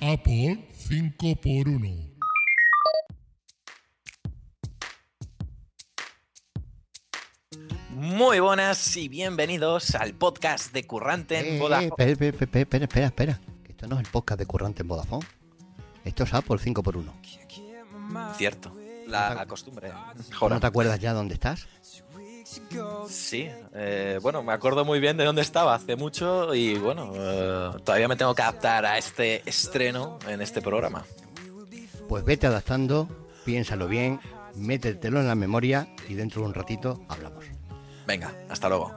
Apple 5x1. Muy buenas y bienvenidos al podcast de Currante en Vodafone. Espera. Esto no es el podcast de Currante en Vodafone. Esto es Apple 5x1. Cierto, la costumbre. ¿No te acuerdas ya dónde estás? Sí, bueno, me acuerdo muy bien de dónde estaba hace mucho y bueno, todavía me tengo que adaptar a este estreno en este programa. Pues vete adaptando, piénsalo bien, métetelo en la memoria y dentro de un ratito hablamos. Venga, hasta luego.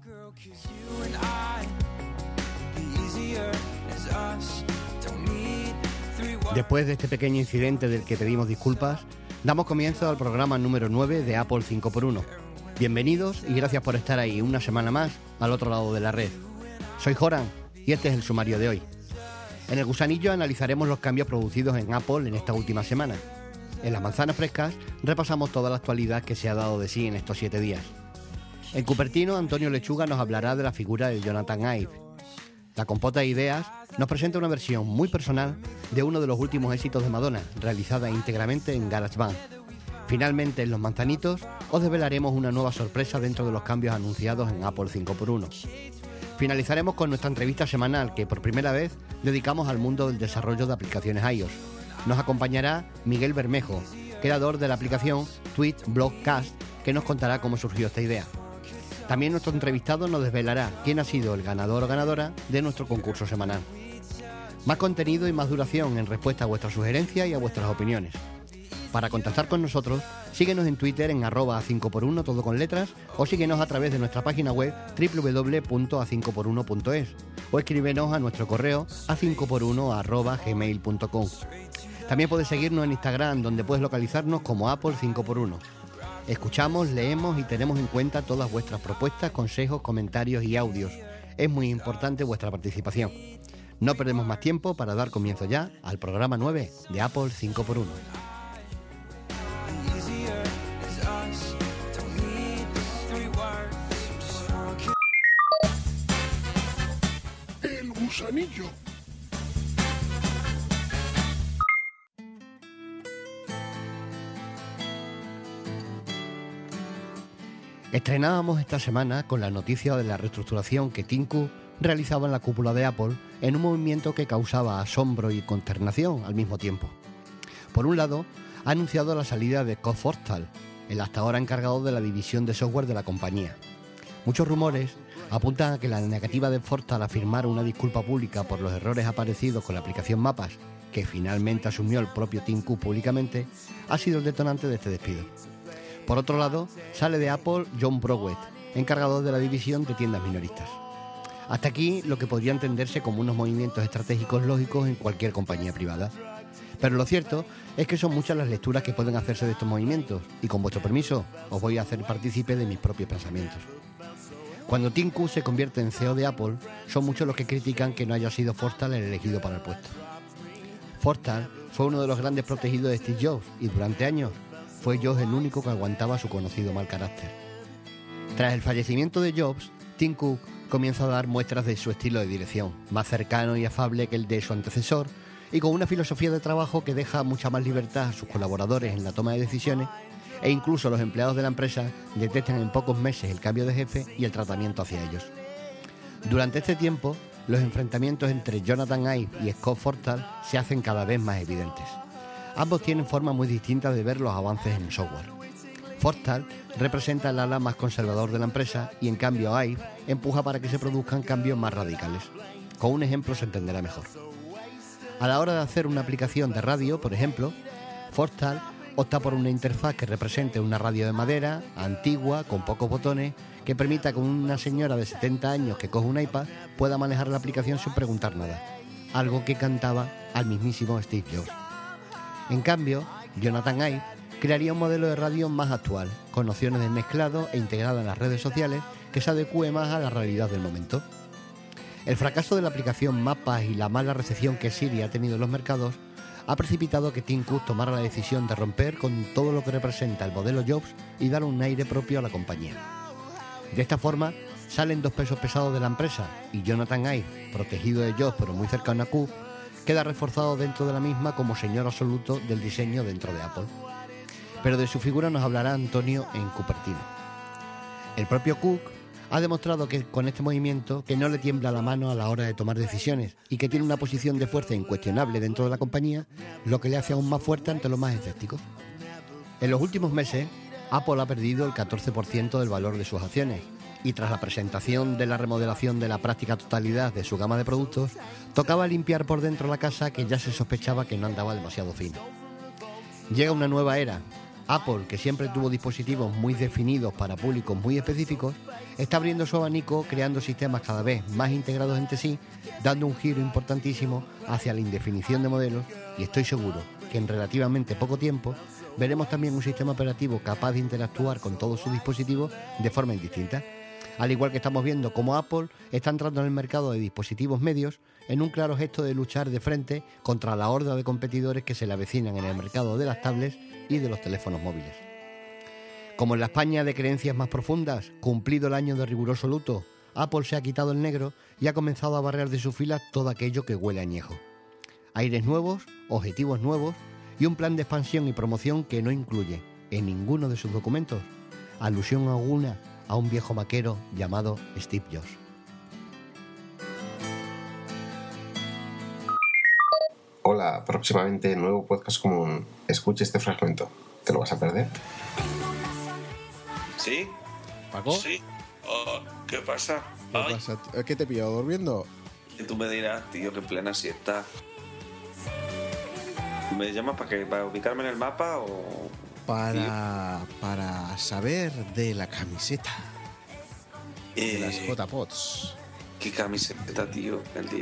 Después de este pequeño incidente del que pedimos disculpas, damos comienzo al programa número 9 de Apple 5x1. Bienvenidos y gracias por estar ahí una semana más al otro lado de la red. Soy Joran y este es el sumario de hoy. En el gusanillo analizaremos los cambios producidos en Apple en esta última semana. En las manzanas frescas repasamos toda la actualidad que se ha dado de sí en estos 7 días. En Cupertino, Antonio Lechuga nos hablará de la figura de Jonathan Ive. La Compota de Ideas nos presenta una versión muy personal de uno de los últimos éxitos de Madonna, realizada íntegramente en GarageBand. Finalmente, en Los Manzanitos, os desvelaremos una nueva sorpresa dentro de los cambios anunciados en Apple 5x1. Finalizaremos con nuestra entrevista semanal que, por primera vez, dedicamos al mundo del desarrollo de aplicaciones iOS. Nos acompañará Miguel Bermejo, creador de la aplicación TweetBlockcast, que nos contará cómo surgió esta idea. También nuestro entrevistado nos desvelará quién ha sido el ganador o ganadora de nuestro concurso semanal. Más contenido y más duración en respuesta a vuestras sugerencias y a vuestras opiniones. Para contactar con nosotros, síguenos en Twitter en @a5x1 todo con letras o síguenos a través de nuestra página web www.a5x1.es o escríbenos a nuestro correo a5x1@gmail.com. También puedes seguirnos en Instagram, donde puedes localizarnos como Apple 5x1. Escuchamos, leemos y tenemos en cuenta todas vuestras propuestas, consejos, comentarios y audios. Es muy importante vuestra participación. No perdemos más tiempo para dar comienzo ya al programa 9 de Apple 5x1. El gusanillo. Estrenábamos esta semana con la noticia de la reestructuración que Tim Cook realizaba en la cúpula de Apple en un movimiento que causaba asombro y consternación al mismo tiempo. Por un lado, ha anunciado la salida de Scott Forstall, el hasta ahora encargado de la división de software de la compañía. Muchos rumores apuntan a que la negativa de Forstall a firmar una disculpa pública por los errores aparecidos con la aplicación Mapas, que finalmente asumió el propio Tim Cook públicamente, ha sido el detonante de este despido. Por otro lado, sale de Apple John Browett, encargado de la división de tiendas minoristas. Hasta aquí lo que podría entenderse como unos movimientos estratégicos lógicos en cualquier compañía privada. Pero lo cierto es que son muchas las lecturas que pueden hacerse de estos movimientos y con vuestro permiso os voy a hacer partícipe de mis propios pensamientos. Cuando Tim Cook se convierte en CEO de Apple, son muchos los que critican que no haya sido Forstall el elegido para el puesto. Forstall fue uno de los grandes protegidos de Steve Jobs y durante años fue Jobs el único que aguantaba su conocido mal carácter. Tras el fallecimiento de Jobs, Tim Cook comienza a dar muestras de su estilo de dirección, más cercano y afable que el de su antecesor, y con una filosofía de trabajo que deja mucha más libertad a sus colaboradores en la toma de decisiones, e incluso los empleados de la empresa detectan en pocos meses el cambio de jefe y el tratamiento hacia ellos. Durante este tiempo, los enfrentamientos entre Jonathan Ive y Scott Forstall se hacen cada vez más evidentes. Ambos tienen formas muy distintas de ver los avances en el software. Forstall representa el ala más conservador de la empresa y en cambio Ive empuja para que se produzcan cambios más radicales. Con un ejemplo se entenderá mejor. A la hora de hacer una aplicación de radio, por ejemplo, Forstall opta por una interfaz que represente una radio de madera, antigua, con pocos botones, que permita que una señora de 70 años que coge un iPad pueda manejar la aplicación sin preguntar nada, algo que cantaba al mismísimo Steve Jobs. En cambio, Jonathan Ive crearía un modelo de radio más actual, con opciones de mezclado e integrado en las redes sociales que se adecue más a la realidad del momento. El fracaso de la aplicación Mapas y la mala recepción que Siri ha tenido en los mercados ha precipitado que Tim Cook tomara la decisión de romper con todo lo que representa el modelo Jobs y dar un aire propio a la compañía. De esta forma, salen dos pesos pesados de la empresa y Jonathan Ive, protegido de Jobs pero muy cercano a Cook, queda reforzado dentro de la misma como señor absoluto del diseño dentro de Apple. Pero de su figura nos hablará Antonio en Cupertino. El propio Cook ha demostrado que con este movimiento que no le tiembla la mano a la hora de tomar decisiones y que tiene una posición de fuerza incuestionable dentro de la compañía, lo que le hace aún más fuerte ante los más escépticos. En los últimos meses, Apple ha perdido el 14% del valor de sus acciones y tras la presentación de la remodelación de la práctica totalidad de su gama de productos, tocaba limpiar por dentro la casa que ya se sospechaba que no andaba demasiado fino. Llega una nueva era. Apple, que siempre tuvo dispositivos muy definidos para públicos muy específicos, está abriendo su abanico creando sistemas cada vez más integrados entre sí, dando un giro importantísimo hacia la indefinición de modelos y estoy seguro que en relativamente poco tiempo veremos también un sistema operativo capaz de interactuar con todos sus dispositivos de forma indistinta. Al igual que estamos viendo cómo Apple está entrando en el mercado de dispositivos medios en un claro gesto de luchar de frente contra la horda de competidores que se le avecinan en el mercado de las tablets y de los teléfonos móviles. Como en la España de creencias más profundas, cumplido el año de riguroso luto, Apple se ha quitado el negro y ha comenzado a barrer de sus filas todo aquello que huele a añejo. Aires nuevos, objetivos nuevos y un plan de expansión y promoción que no incluye, en ninguno de sus documentos, alusión alguna a un viejo maquero llamado Steve Jobs. Hola, próximamente nuevo podcast común. Escucha este fragmento. ¿Te lo vas a perder? ¿Sí? ¿Paco? Sí. Oh, ¿qué pasa? ¿Qué pasa? ¿Qué te he pillado durmiendo? Y tú me dirás, tío, que en plena siesta. ¿Me llamas para qué? ¿Para ubicarme en el mapa o...? Para saber de la camiseta. De las JPods. ¿Qué camiseta, tío? El día.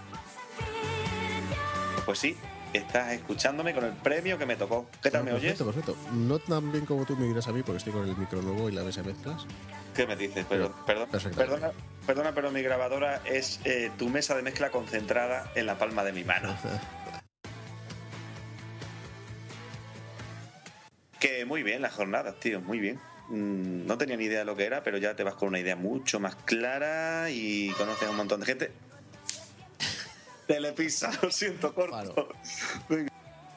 Pues sí, estás escuchándome con el premio que me tocó. ¿Qué tal me oyes? Perfecto. No tan bien como tú me dirás a mí, porque estoy con el micro nuevo y la mesa de mezclas. ¿Qué me dices? Perdona, pero mi grabadora es tu mesa de mezcla concentrada en la palma de mi mano. Que muy bien las jornadas, tío, muy bien. No tenía ni idea de lo que era, pero ya te vas con una idea mucho más clara y conoces a un montón de gente. Telepizza, lo siento, corto. Venga.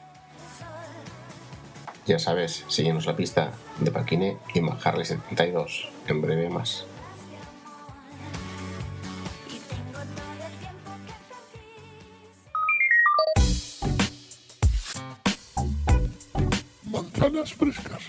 Ya sabes, síguenos la pista de Paquine y Harley 72. En breve más. Manzanas frescas.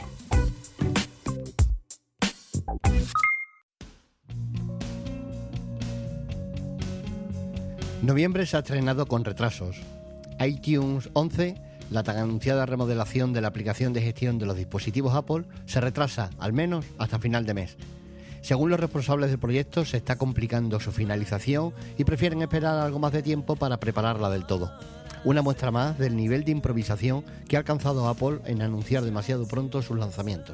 Noviembre se ha estrenado con retrasos. iTunes 11, la tan anunciada remodelación de la aplicación de gestión de los dispositivos Apple, se retrasa, al menos, hasta final de mes. Según los responsables del proyecto, se está complicando su finalización y prefieren esperar algo más de tiempo para prepararla del todo. Una muestra más del nivel de improvisación que ha alcanzado Apple en anunciar demasiado pronto sus lanzamientos.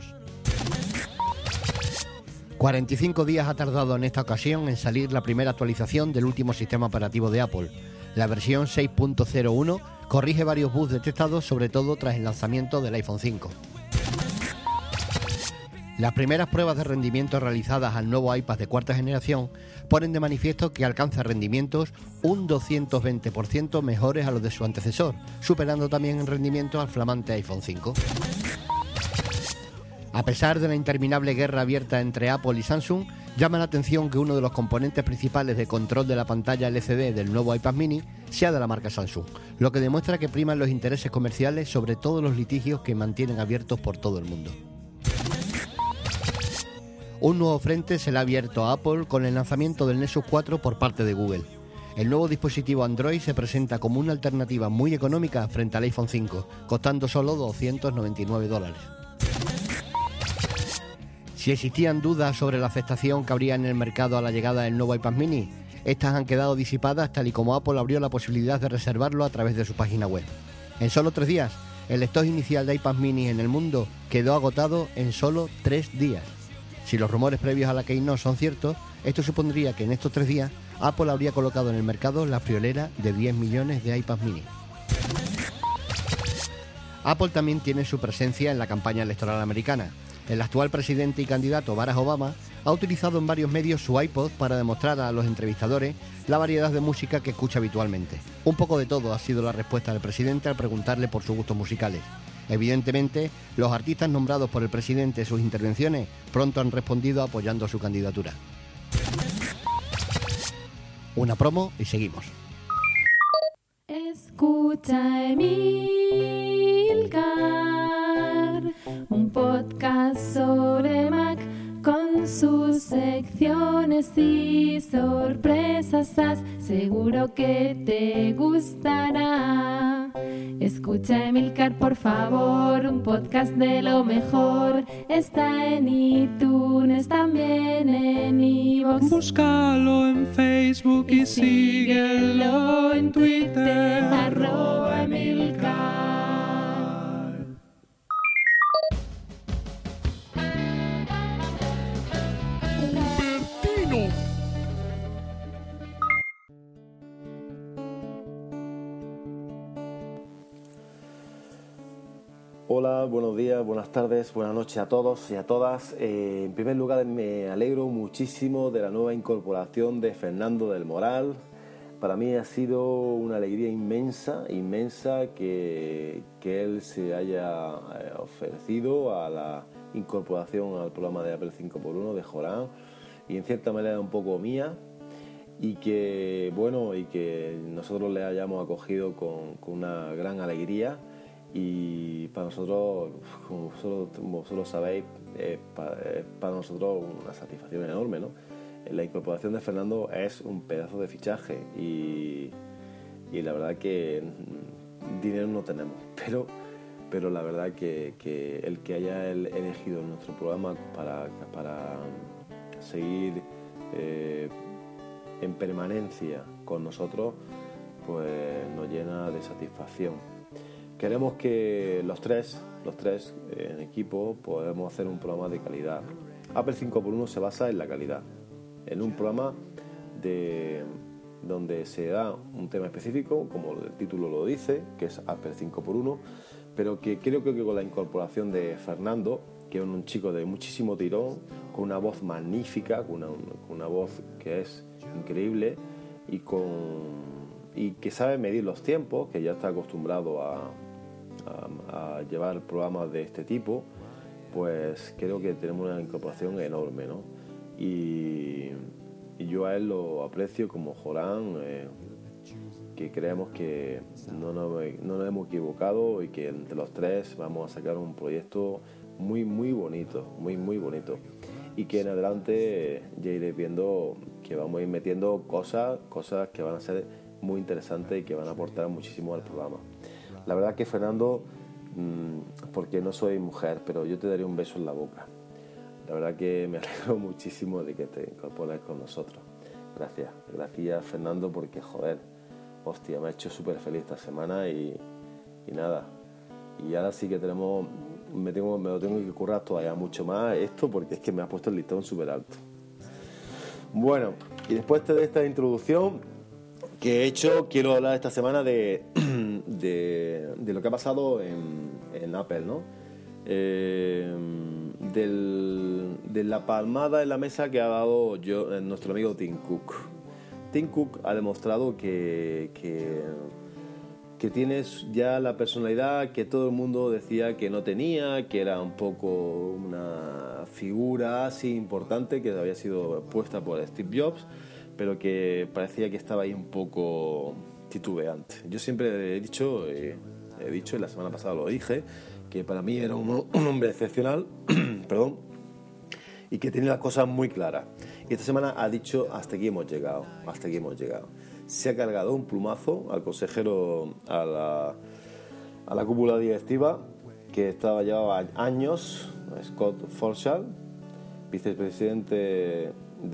45 días ha tardado en esta ocasión en salir la primera actualización del último sistema operativo de Apple. La versión 6.01 corrige varios bugs detectados, sobre todo tras el lanzamiento del iPhone 5. Las primeras pruebas de rendimiento realizadas al nuevo iPad de cuarta generación ponen de manifiesto que alcanza rendimientos un 220% mejores a los de su antecesor, superando también en rendimiento al flamante iPhone 5. A pesar de la interminable guerra abierta entre Apple y Samsung, llama la atención que uno de los componentes principales de control de la pantalla LCD del nuevo iPad mini sea de la marca Samsung, lo que demuestra que priman los intereses comerciales sobre todos los litigios que mantienen abiertos por todo el mundo. Un nuevo frente se le ha abierto a Apple con el lanzamiento del Nexus 4 por parte de Google. El nuevo dispositivo Android se presenta como una alternativa muy económica frente al iPhone 5, costando solo $299. Si existían dudas sobre la aceptación que habría en el mercado a la llegada del nuevo iPad mini, estas han quedado disipadas tal y como Apple abrió la posibilidad de reservarlo a través de su página web. En solo 3 días, el stock inicial de iPad mini en el mundo quedó agotado en solo 3 días. Si los rumores previos a la Keynote son ciertos, esto supondría que en estos 3 días Apple habría colocado en el mercado la friolera de 10 millones de iPad mini. Apple también tiene su presencia en la campaña electoral americana. El actual presidente y candidato Barack Obama ha utilizado en varios medios su iPod para demostrar a los entrevistadores la variedad de música que escucha habitualmente. Un poco de todo ha sido la respuesta del presidente al preguntarle por sus gustos musicales. Evidentemente, los artistas nombrados por el presidente en sus intervenciones pronto han respondido apoyando su candidatura. Una promo y seguimos. Escucha Emilcar, un podcast sobre Mac con sus secciones y sorpresas. Seguro que te gustará. Escucha Emilcar, por favor, un podcast de lo mejor. Está en iTunes, también en iVoox. Búscalo en Facebook y síguelo en Twitter, @Emilcar. Cupertino. Hola, buenos días, buenas tardes, buenas noches a todos y a todas. En primer lugar, me alegro muchísimo de la nueva incorporación de Fernando del Moral. Para mí ha sido una alegría inmensa que él se haya ofrecido a la incorporación al programa de Apple 5x1 de Joran, y en cierta manera un poco mía, y que nosotros le hayamos acogido con una gran alegría. Y para nosotros, como vosotros sabéis, para nosotros una satisfacción enorme, ¿no? La incorporación de Fernando es un pedazo de fichaje y la verdad que dinero no tenemos, pero la verdad que el que haya elegido nuestro programa para seguir en permanencia con nosotros, pues nos llena de satisfacción. Queremos que los tres en equipo podamos hacer un programa de calidad. Apple 5x1 se basa en la calidad, en un programa donde se da un tema específico, como el título lo dice, que es Apple 5x1, pero que creo que con la incorporación de Fernando, que es un chico de muchísimo tirón, con una voz magnífica, con una voz que es increíble y que sabe medir los tiempos, que ya está acostumbrado a llevar programas de este tipo, pues creo que tenemos una incorporación enorme, ¿no? Y yo a él lo aprecio como Joran, que creemos que no nos hemos equivocado y que entre los tres vamos a sacar un proyecto muy bonito, muy bonito, y que en adelante ya iréis viendo que vamos a ir metiendo cosas que van a ser muy interesantes y que van a aportar muchísimo al programa. La verdad que Fernando, porque no soy mujer, pero yo te daré un beso en la boca. La verdad que me alegro muchísimo de que te incorpores con nosotros. Gracias Fernando, porque joder, hostia, me ha hecho súper feliz esta semana y nada. Y ahora sí que me lo tengo que currar todavía mucho más esto, porque es que me ha puesto el listón súper alto. Bueno, y después de esta introducción que he hecho, quiero hablar esta semana de lo que ha pasado en Apple, ¿no? De la palmada en la mesa que ha dado nuestro amigo Tim Cook. Tim Cook ha demostrado que tienes ya la personalidad que todo el mundo decía que no tenía, que era un poco una figura así importante que había sido puesta por Steve Jobs, pero que parecía que estaba ahí un poco titubeante. Yo siempre he dicho, y la semana pasada lo dije, que para mí era un hombre excepcional, perdón, y que tenía las cosas muy claras. Y esta semana ha dicho, hasta aquí hemos llegado. Se ha cargado un plumazo al consejero, a la cúpula directiva, que llevaba años, Scott Forshall, vicepresidente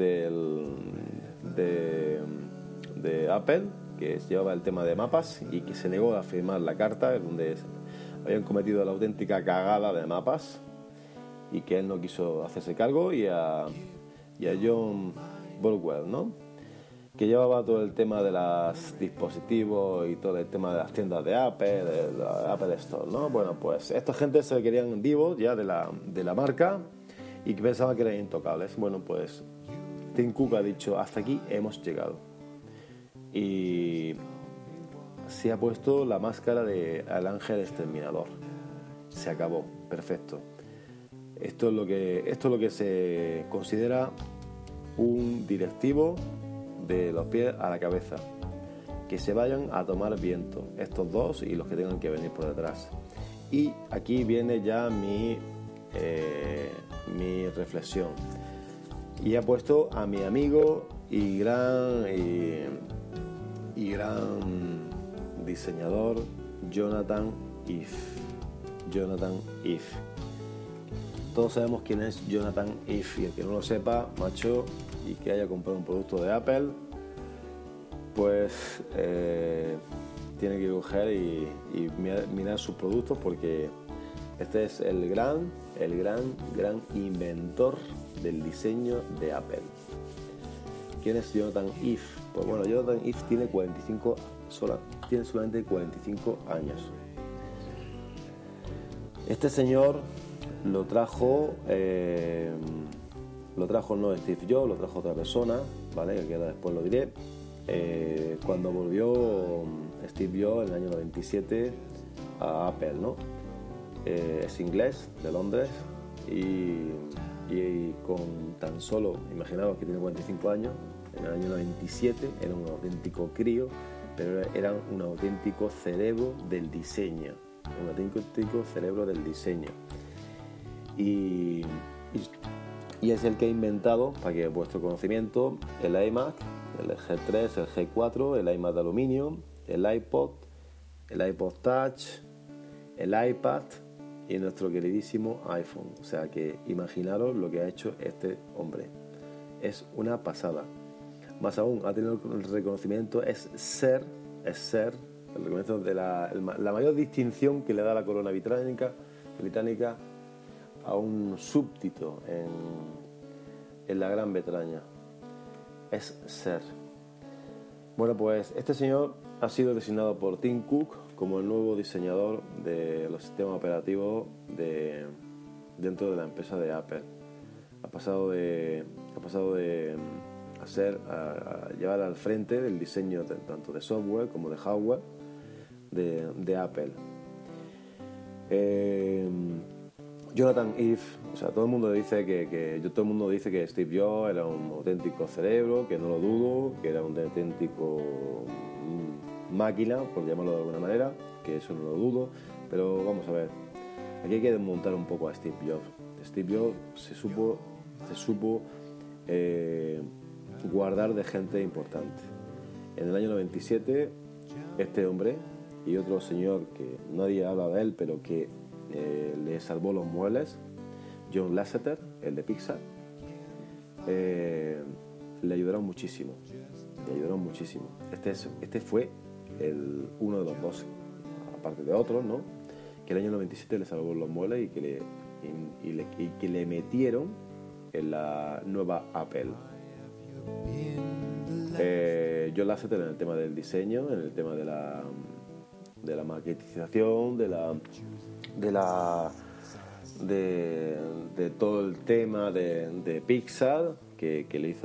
de Apple, que llevaba el tema de mapas y que se negó a firmar la carta donde habían cometido la auténtica cagada de mapas, y que él no quiso hacerse cargo, y a John Burwell, ¿no?, que llevaba todo el tema de los dispositivos y todo el tema de las tiendas de Apple, de la Apple Store, ¿no? Bueno, pues esta gente se querían vivos ya de la marca, y que pensaba que eran intocables. Bueno, pues Tim Cook ha dicho, hasta aquí hemos llegado. Y se ha puesto la máscara de al ángel exterminador. Se acabó, perfecto. Esto es lo que se considera un directivo de los pies a la cabeza. Que se vayan a tomar viento, estos dos y los que tengan que venir por detrás. Y aquí viene ya mi reflexión. Y he puesto a mi amigo y gran diseñador Jonathan Ive. Jonathan Ive. Todos sabemos quién es Jonathan Ive, y el que no lo sepa, macho, y que haya comprado un producto de Apple, pues tiene que coger y mirar sus productos, porque este es el gran inventor del diseño de Apple. ¿Quién es Jonathan Ive? Pues bueno, Jonathan Ive tiene solamente 45 años. Este señor lo trajo no Steve Jobs, lo trajo otra persona, ¿vale? Que ahora después lo diré. Cuando volvió Steve Jobs en el año 97 a Apple, ¿no? Es inglés, de Londres, y con tan solo, imaginaos que tiene 45 años, en el año 97 era un auténtico crío, pero era un auténtico cerebro del diseño, y es el que ha inventado, para que vuestro conocimiento, el iMac, el G3, el G4, el iMac de aluminio, el iPod Touch, el iPad y nuestro queridísimo iPhone. O sea que imaginaros lo que ha hecho este hombre. Es una pasada. Más aún, ha tenido el reconocimiento, el reconocimiento de la mayor distinción que le da la corona británica a un súbdito en la Gran Bretaña. Es ser. Bueno, pues este señor ha sido designado por Tim Cook como el nuevo diseñador de los sistemas operativos dentro de la empresa de Apple. Ha pasado de llevar al frente del diseño tanto de software como de hardware de Apple. Jonathan Ive, o sea, todo el mundo dice que Steve Jobs era un auténtico cerebro, que no lo dudo, que era un auténtico máquina, por llamarlo de alguna manera, que eso no lo dudo, pero vamos a ver, aquí hay que desmontar un poco a Steve Jobs. Steve Jobs se supo guardar de gente importante. En el año 97, este hombre y otro señor que nadie habla de él, pero que le salvó los muebles, John Lasseter, el de Pixar, le ayudaron muchísimo. Este fue uno de los dos, aparte de otros, ¿no? Que el año 97 le salvó los muebles y que le metieron en la nueva Apple. John Lasseter en el tema del diseño, en el tema de la maquetización, de todo el tema de Pixar, que le hizo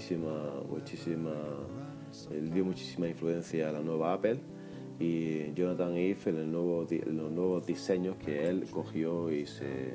él dio muchísima influencia a la nueva Apple, y Jonathan Ive en los nuevos diseños que él cogió y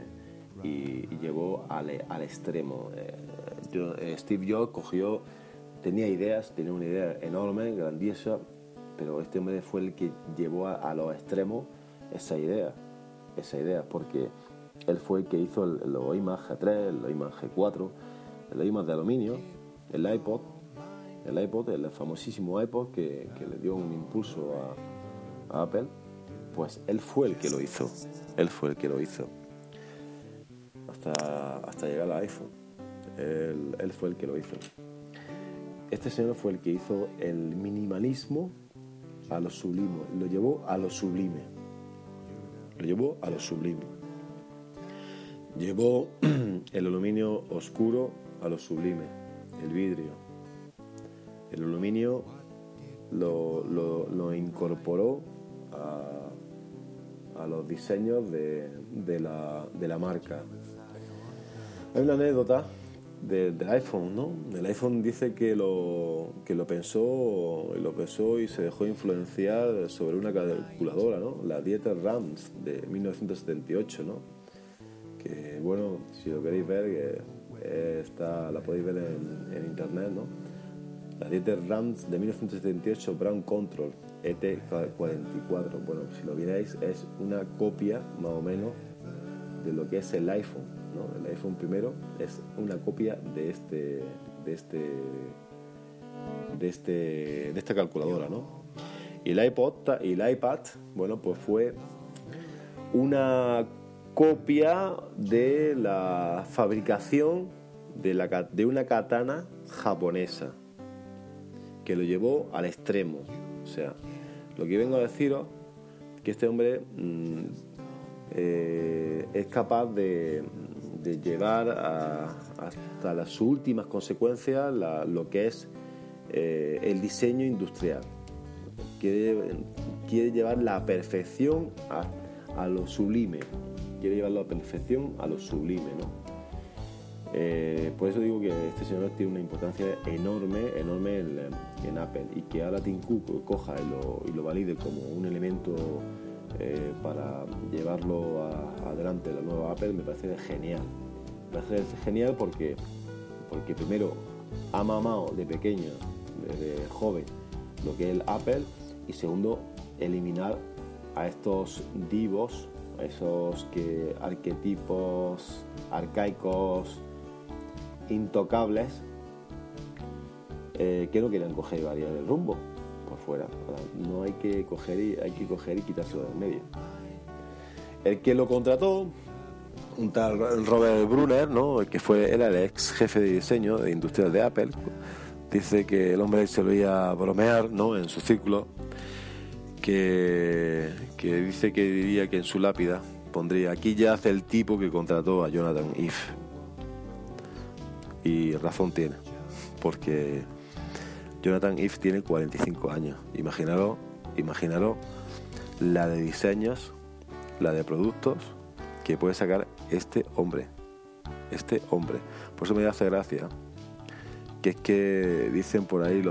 llevó al extremo. Steve Jobs tenía una idea enorme, grandiosa, pero este hombre fue el que llevó a los extremos esa idea, porque él fue el que hizo los iMac G3, los iMac G4, el iMac de aluminio, el iPod, el famosísimo iPod que le dio un impulso a Apple. Pues él fue el que lo hizo, hasta llegar al iPhone. Él fue el que lo hizo. Este señor fue el que hizo el minimalismo a lo sublime, lo llevó a lo sublime. Llevó el aluminio oscuro a lo sublime, el vidrio. El aluminio lo incorporó a los diseños de la marca. Hay una anécdota del iPhone, ¿no? El iPhone dice que lo pensó y se dejó influenciar sobre una calculadora, ¿no? La Dieter Rams de 1978, ¿no? Que, bueno, si lo queréis ver, la podéis ver en internet, ¿no? La Dieter Rams de 1978 Brown Control ET44. Bueno, si lo miráis, es una copia, más o menos, de lo que es el iPhone, ¿no? El iPhone primero es una copia de esta calculadora, ¿no? Y el iPad, bueno, pues fue una copia de la fabricación de una katana japonesa, que lo llevó al extremo. O sea, lo que vengo a deciros que este hombre es capaz de llevar hasta sus últimas consecuencias lo que es el diseño industrial. Quiere llevar la perfección a lo sublime. Quiere llevar la perfección a lo sublime, ¿no? Por eso digo que este señor tiene una importancia enorme en Apple, y que ahora Tim Cook coja y lo valide como un elemento para llevarlo adelante la nueva Apple, me parece genial. Me parece genial porque primero ha mamado de pequeño, de joven, lo que es el Apple, y segundo, eliminar a estos divos, a esos arquetipos arcaicos, intocables, que no quieran coger y variar el rumbo por fuera. No hay que coger y quitárselo del medio. El que lo contrató, un tal Robert Brunner, ¿no? Que era el ex jefe de diseño de industrial de Apple, dice que el hombre se lo iba a bromear, ¿no? En su círculo, que dice que diría que en su lápida pondría: aquí yace el tipo que contrató a Jonathan Ive. Y razón tiene, porque Jonathan Ive tiene 45 años. Imaginaros la de diseños, la de productos que puede sacar este hombre. Por eso me hace gracia que es que dicen por ahí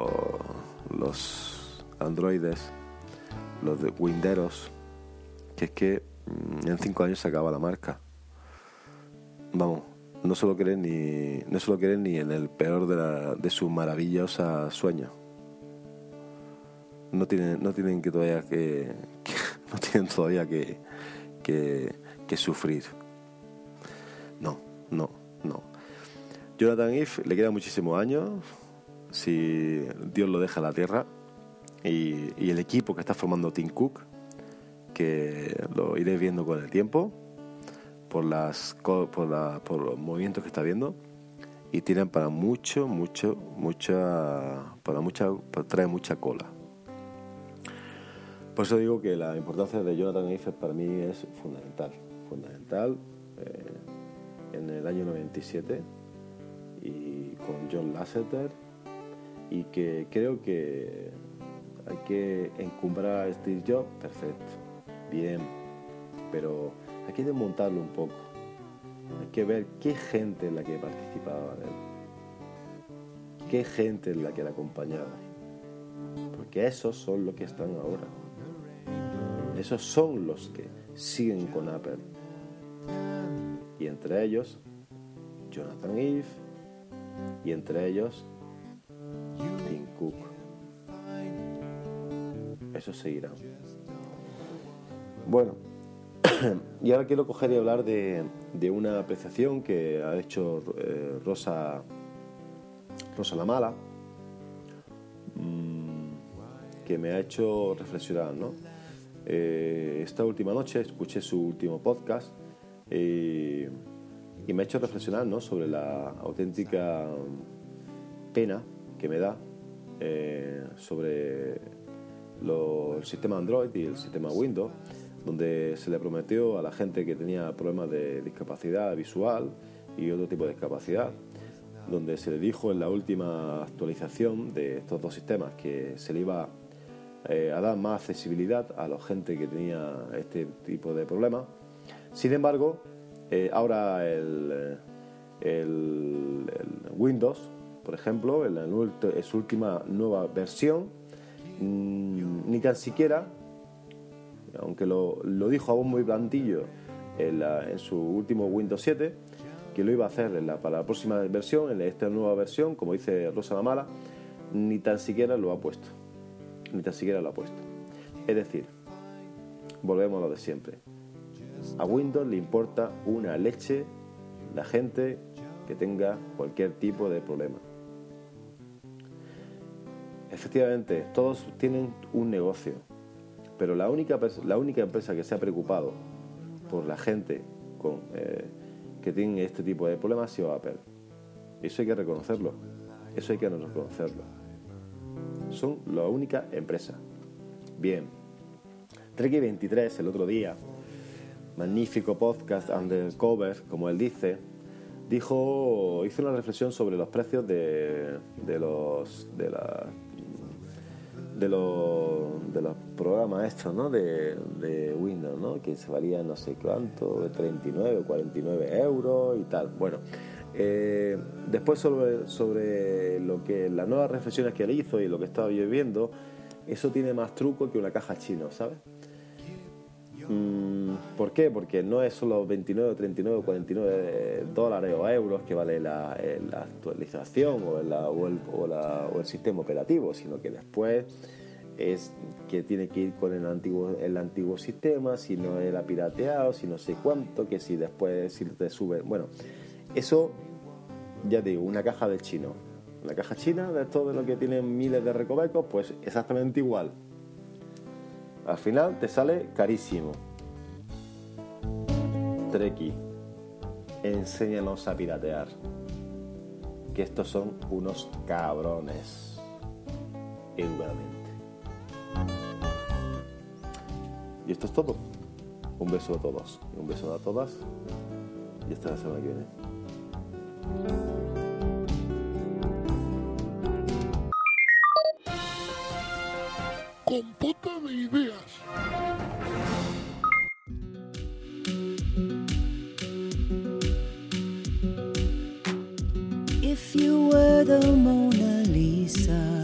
los androides, los de Winderos, que es que en 5 años se acaba la marca. Vamos, no se lo creen ni en el peor de sus maravillosos sueños. No tienen todavía que sufrir. No. Jonathan Ive le quedan muchísimos años, si Dios lo deja en la tierra, y el equipo que está formando Tim Cook, que lo iréis viendo con el tiempo, por los movimientos que está viendo, y tiran para trae mucha cola. Por eso digo que la importancia de Jonathan Ive para mí es fundamental. En el año 97, y con John Lasseter, y que creo que hay que encumbrar a Steve Jobs, perfecto, bien, pero hay que desmontarlo un poco. Hay que ver qué gente es la que participaba en él, qué gente es la que la acompañaba, porque esos son los que están ahora, esos son los que siguen con Apple, y entre ellos Jonathan Ive, y entre ellos Tim Cook. Eso seguirá. Bueno, y ahora quiero coger y hablar de una apreciación que ha hecho Rosa la Mala, que me ha hecho reflexionar, ¿no? Esta última noche escuché su último podcast y me ha hecho reflexionar, ¿no?, sobre la auténtica pena que me da sobre el sistema Android y el sistema Windows, donde se le prometió a la gente que tenía problemas de discapacidad visual y otro tipo de discapacidad, donde se le dijo en la última actualización de estos dos sistemas que se le iba a dar más accesibilidad a la gente que tenía este tipo de problemas. Sin embargo, ahora el Windows, por ejemplo, en su última nueva versión, ni tan siquiera, aunque lo dijo a bombo y platillo en su último Windows 7, que lo iba a hacer para la próxima versión, en esta nueva versión, como dice Rosa la Mala, ni tan siquiera lo ha puesto. Es decir, volvemos a lo de siempre. A Windows le importa una leche la gente que tenga cualquier tipo de problema. Efectivamente, todos tienen un negocio, pero la única empresa que se ha preocupado por la gente que tiene este tipo de problemas ha sido Apple. Eso hay que reconocerlo. Son la única empresa. Bien, Treki23 el otro día, magnífico podcast undercover, como él dice, hizo una reflexión sobre los precios de los programas estos, ¿no? de Windows, ¿no? Que se valían no sé cuánto, 39 o 49 euros y tal. Bueno, después sobre lo que las nuevas reflexiones que él hizo y lo que estaba yo viendo, eso tiene más truco que una caja chino, ¿sabes? ¿Por qué? Porque no es solo 29, 39, 49 dólares o euros que vale la actualización o el sistema operativo, sino que después es que tiene que ir con el antiguo sistema, si no era pirateado, si no sé cuánto, que si después si te sube. Bueno, eso ya digo, una caja del chino. Una caja china de todo lo que tienen miles de recovecos, pues exactamente igual. Al final te sale carísimo. Treki, enséñanos a piratear, que estos son unos cabrones, educadamente. Y esto es todo. Un beso a todos y un beso a todas, y hasta la semana que viene. Compota de ideas. If you were the Mona Lisa,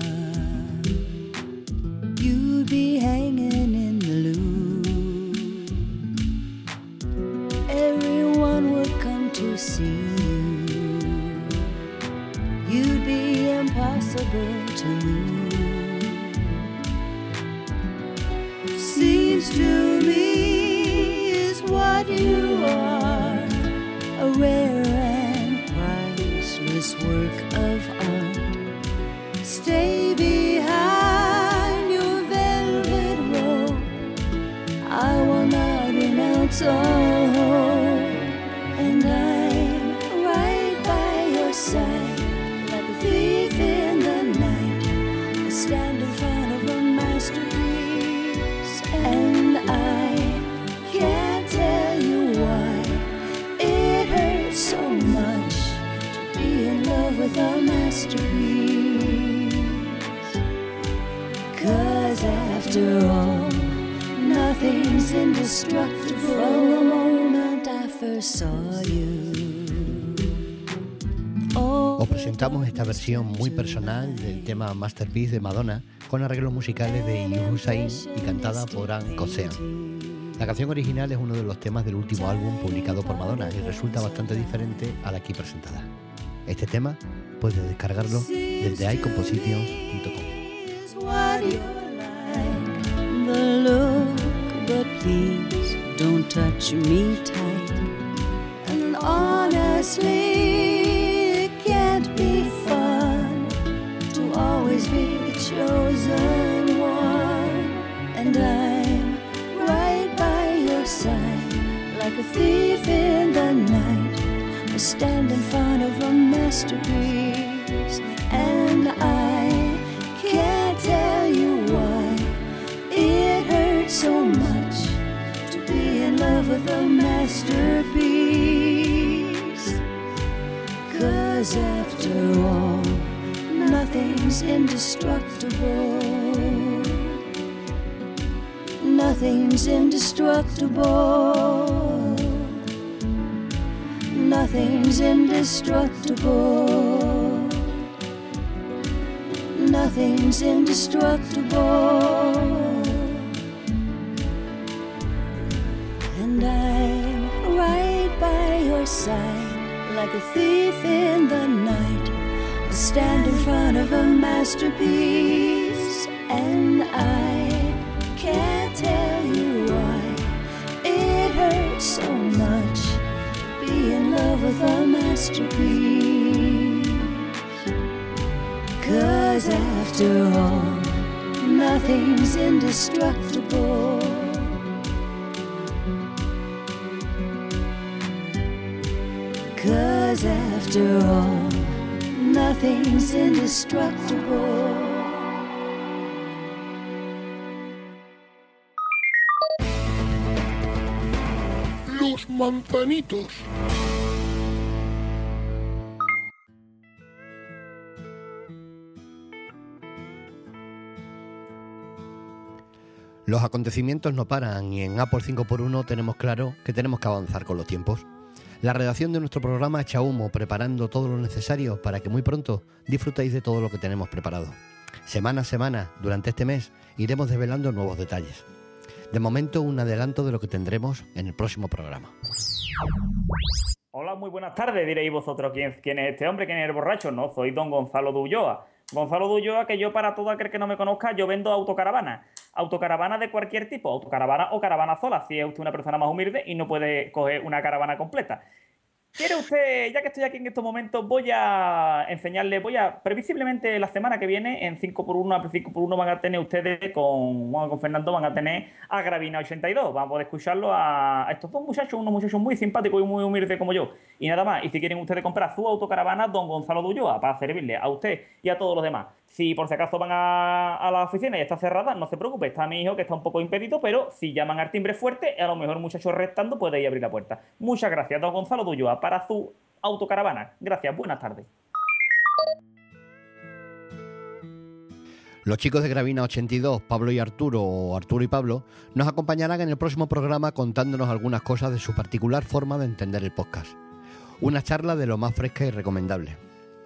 you'd be hanging in the Louvre. Everyone would come to see you. You'd be impossible to move. Seems to me is what you are, a rare and priceless work of art. Stay behind your velvet robe. I will not renounce all hope, and I'm right by your side, like a thief in the night. I stand in front of a masterpiece, and I can't tell you why it hurts so much to be in love with a masterpiece. 'Cause after all, nothing's indestructible. From the moment I first saw you. Os presentamos esta versión muy personal del tema Masterpiece de Madonna, con arreglos musicales de Yu Hussein y cantada por Ann Kosean. La canción original es uno de los temas del último álbum publicado por Madonna y resulta bastante diferente a la aquí presentada. Este tema puedes descargarlo desde iCompositions.com. Don't touch me tight. And honestly, it can't be fun to always be the chosen one. And I'm right by your side, like a thief in the night. I stand in front of a masterpiece, and I can't tell you why it hurts so much to be in love with a masterpiece. 'Cause after all, nothing's indestructible. Nothing's indestructible. Nothing's indestructible. Nothing's indestructible. And I'm right by your side, like a thief in the night. I stand in front of a masterpiece, and I can't tell you why it hurts so much to be in love with a masterpiece. 'Cause after all, nothing's indestructible. 'Cause after all, nothing's indestructible. Los manzanitos. Los acontecimientos no paran y en Apple 5x1 tenemos claro que tenemos que avanzar con los tiempos. La redacción de nuestro programa echa humo preparando todo lo necesario para que muy pronto disfrutéis de todo lo que tenemos preparado. Semana a semana, durante este mes, iremos desvelando nuevos detalles. De momento, un adelanto de lo que tendremos en el próximo programa. Hola, muy buenas tardes, diréis vosotros. ¿Quién es este hombre? ¿Quién es el borracho? No, soy don Gonzalo de Ulloa. Gonzalo de Ulloa, que yo, para todo aquel que no me conozca, yo vendo autocaravanas. Autocaravanas de cualquier tipo, autocaravana o caravana sola, si es usted una persona más humilde y no puede coger una caravana completa. ¿Quiere usted, ya que estoy aquí en estos momentos, voy a enseñarle, previsiblemente la semana que viene, en 5x1, Apple 5x1 van a tener ustedes, con Fernando, van a tener a Gravina 82. Van a poder escucharlo a estos dos muchachos, unos muchachos muy simpáticos y muy humildes como yo. Y nada más, y si quieren ustedes comprar su autocaravana, don Gonzalo de Ulloa, para servirle a usted y a todos los demás. Si por si acaso van a la oficina y está cerrada, no se preocupe, está mi hijo que está un poco impedido, pero si llaman al timbre fuerte, a lo mejor muchacho restando puede ir a abrir la puerta. Muchas gracias, don Gonzalo de Ulloa, para su autocaravana. Gracias, buenas tardes. Los chicos de Gravina 82, Pablo y Arturo, o Arturo y Pablo, nos acompañarán en el próximo programa contándonos algunas cosas de su particular forma de entender el podcast. Una charla de lo más fresca y recomendable.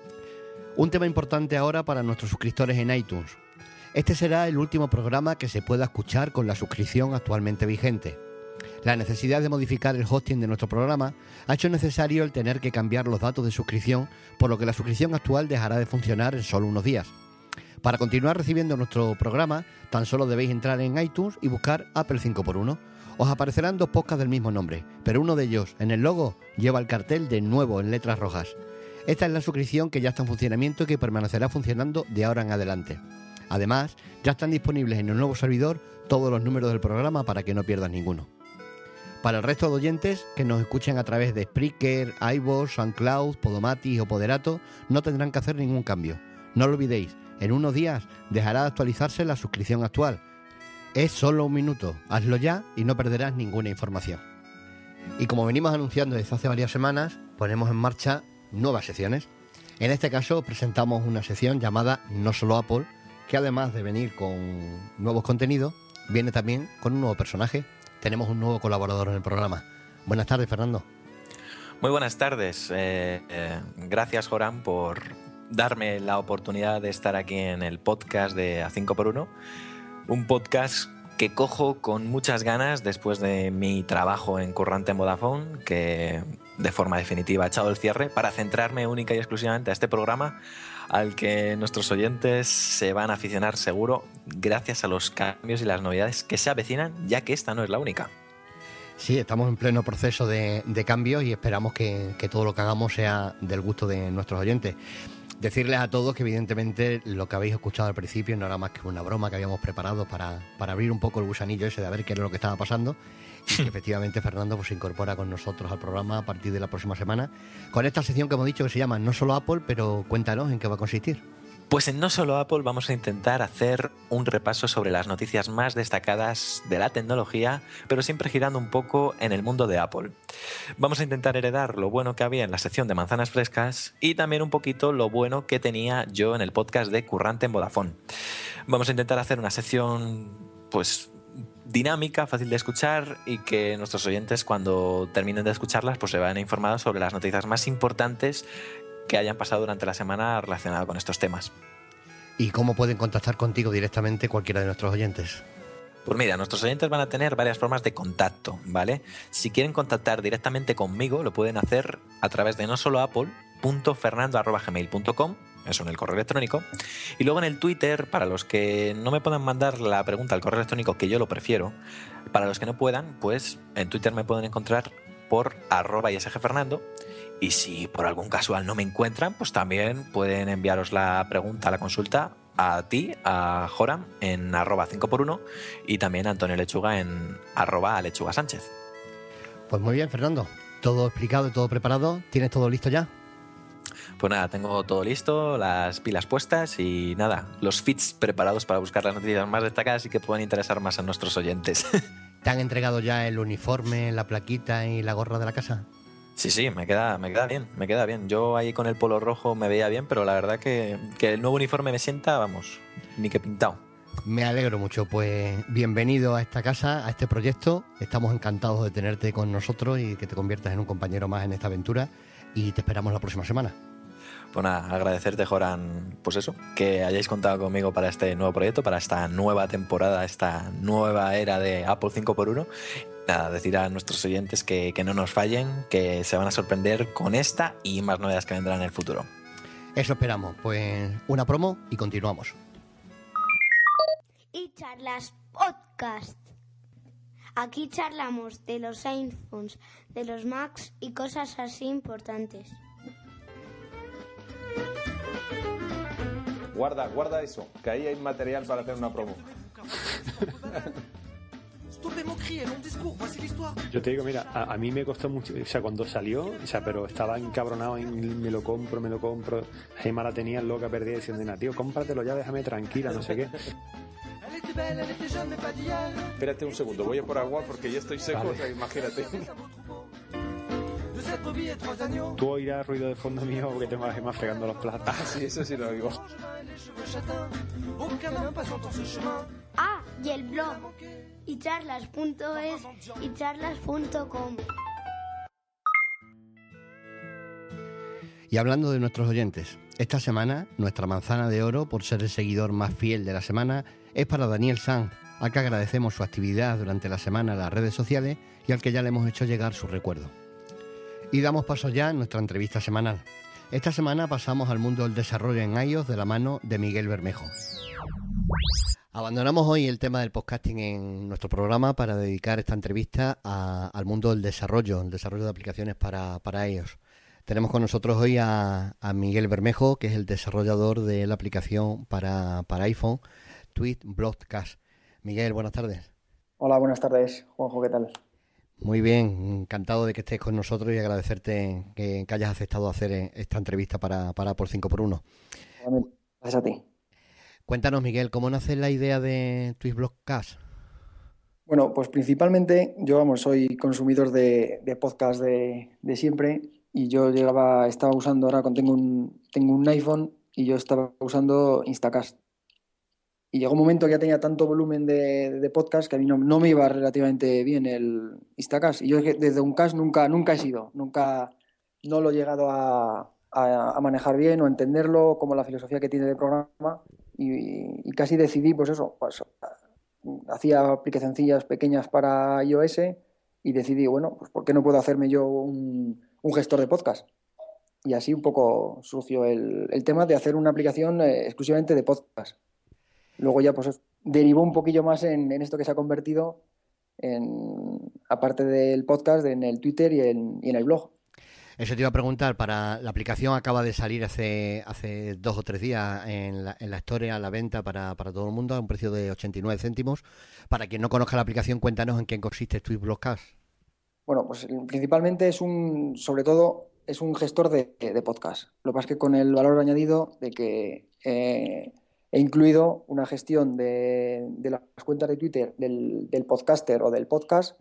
Un tema importante ahora para nuestros suscriptores en iTunes. Este será el último programa que se pueda escuchar con la suscripción actualmente vigente. La necesidad de modificar el hosting de nuestro programa ha hecho necesario el tener que cambiar los datos de suscripción, por lo que la suscripción actual dejará de funcionar en solo unos días. Para continuar recibiendo nuestro programa, tan solo debéis entrar en iTunes y buscar Apple 5x1. Os aparecerán dos podcasts del mismo nombre, pero uno de ellos, en el logo, lleva el cartel de nuevo en letras rojas. Esta es la suscripción que ya está en funcionamiento y que permanecerá funcionando de ahora en adelante. Además, ya están disponibles en el nuevo servidor todos los números del programa para que no pierdas ninguno. Para el resto de oyentes que nos escuchen a través de Spreaker, iVoox, SoundCloud, Podomatic o Poderato, no tendrán que hacer ningún cambio. No lo olvidéis, en unos días dejará de actualizarse la suscripción actual. Es solo un minuto, hazlo ya y no perderás ninguna información. Y como venimos anunciando desde hace varias semanas, ponemos en marcha nuevas secciones. En este caso presentamos una sección llamada No Solo Apple, que además de venir con nuevos contenidos, viene también con un nuevo personaje. Tenemos un nuevo colaborador en el programa. Buenas tardes, Fernando. Muy buenas tardes. Gracias, Joran, por darme la oportunidad de estar aquí en el podcast de A5x1. Un podcast que cojo con muchas ganas después de mi trabajo en Currante en Vodafone, que de forma definitiva ha echado el cierre, para centrarme única y exclusivamente a este programa al que nuestros oyentes se van a aficionar seguro gracias a los cambios y las novedades que se avecinan, ya que esta no es la única. Sí, estamos en pleno proceso de cambios y esperamos que todo lo que hagamos sea del gusto de nuestros oyentes. Decirles a todos que evidentemente lo que habéis escuchado al principio no era más que una broma que habíamos preparado para abrir un poco el gusanillo ese de a ver qué era lo que estaba pasando, y que efectivamente Fernando pues se incorpora con nosotros al programa a partir de la próxima semana con esta sección que hemos dicho que se llama No Solo Apple, pero cuéntanos en qué va a consistir. Pues en No Solo Apple vamos a intentar hacer un repaso sobre las noticias más destacadas de la tecnología, pero siempre girando un poco en el mundo de Apple. Vamos a intentar heredar lo bueno que había en la sección de manzanas frescas y también un poquito lo bueno que tenía yo en el podcast de Currante en Vodafone. Vamos a intentar hacer una sección pues dinámica, fácil de escuchar y que nuestros oyentes cuando terminen de escucharlas pues se vayan informados sobre las noticias más importantes que hayan pasado durante la semana relacionadas con estos temas. ¿Y cómo pueden contactar contigo directamente cualquiera de nuestros oyentes? Pues mira, nuestros oyentes van a tener varias formas de contacto, ¿vale? Si quieren contactar directamente conmigo, lo pueden hacer a través de nosoloapple.fernando@gmail.com, eso en el correo electrónico, y luego en el Twitter, para los que no me puedan mandar la pregunta al correo electrónico, que yo lo prefiero, para los que no puedan, pues en Twitter me pueden encontrar por @isgfernando, y si por algún casual no me encuentran, pues también pueden enviaros la pregunta, la consulta a ti, a Joram en @5x1 y también a Antonio Lechuga en @lechugasánchez. Pues muy bien, Fernando. Todo explicado y todo preparado. ¿Tienes todo listo ya? Pues nada, tengo todo listo, las pilas puestas y nada, los feeds preparados para buscar las noticias más destacadas y que puedan interesar más a nuestros oyentes. ¿Te han entregado ya el uniforme, la plaquita y la gorra de la casa? Sí, me queda bien. Yo ahí con el polo rojo me veía bien, pero la verdad que el nuevo uniforme me sienta, vamos, ni que pintado. Me alegro mucho, pues bienvenido a esta casa, a este proyecto. Estamos encantados de tenerte con nosotros y que te conviertas en un compañero más en esta aventura y te esperamos la próxima semana. Pues nada, agradecerte, Joran, pues eso, que hayáis contado conmigo para este nuevo proyecto, para esta nueva temporada, esta nueva era de Apple 5x1. Nada, decir a nuestros oyentes que no nos fallen, que se van a sorprender con esta y más novedades que vendrán en el futuro. Eso esperamos, pues una promo y continuamos. Y Charlas Podcast. Aquí charlamos de los iPhones, de los Macs y cosas así importantes. Guarda eso, que ahí hay material para hacer una promo. Yo te digo, mira, a mí me costó mucho, o sea, cuando salió, o sea, pero estaba encabronado en me lo compro. Gemma la tenía loca perdida diciendo, tío, cómpratelo ya, déjame tranquila, no sé qué. Espérate un segundo, voy a por agua porque ya estoy seco, vale. O sea, imagínate. Tú oirás ruido de fondo mío porque tengo a Gemma fregando los platos. Ah, sí, eso sí lo oigo. Ah, y el blog. icharlas.es y charlas.com. Y hablando de nuestros oyentes, esta semana nuestra manzana de oro, por ser el seguidor más fiel de la semana, es para Daniel Sanz, al que agradecemos su actividad durante la semana en las redes sociales y al que ya le hemos hecho llegar su recuerdo. Y damos paso ya a nuestra entrevista semanal. Esta semana pasamos al mundo del desarrollo en iOS de la mano de Miguel Bermejo. Abandonamos hoy el tema del podcasting en nuestro programa para dedicar esta entrevista al mundo del desarrollo, el desarrollo de aplicaciones para iOS. Tenemos con nosotros hoy a Miguel Bermejo, que es el desarrollador de la aplicación para iPhone, Tweetblockcast. Miguel, buenas tardes. Hola, buenas tardes. Juanjo, ¿qué tal? Muy bien, encantado de que estés con nosotros y agradecerte que hayas aceptado hacer esta entrevista para Apple 5x1. Gracias a ti. Cuéntanos, Miguel, ¿cómo nace la idea de Tweetblockcast? Bueno, pues principalmente yo, soy consumidor de podcast de siempre y yo estaba usando, ahora tengo un iPhone y yo estaba usando Instacast. Y llegó un momento que ya tenía tanto volumen de podcast que a mí no me iba relativamente bien el Instacast. Y yo desde un cast nunca he sido, no lo he llegado a manejar bien o a entenderlo, como la filosofía que tiene de programa. Y casi decidí, pues hacía aplicacioncillas pequeñas para iOS y decidí, bueno, pues ¿por qué no puedo hacerme yo un gestor de podcast? Y así un poco surgió el tema de hacer una aplicación exclusivamente de podcast. Luego ya pues derivó un poquillo más en esto que se ha convertido aparte del podcast, en el Twitter y en el blog. Eso te iba a preguntar, la aplicación acaba de salir hace 2 o 3 días en la Store a la venta para todo el mundo a un precio de 89 céntimos. Para quien no conozca la aplicación, cuéntanos en qué consiste Tweetblockcast. Bueno, pues principalmente sobre todo es un gestor de podcast. Lo que pasa es que con el valor añadido de que he incluido una gestión de las cuentas de Twitter del podcaster o del podcast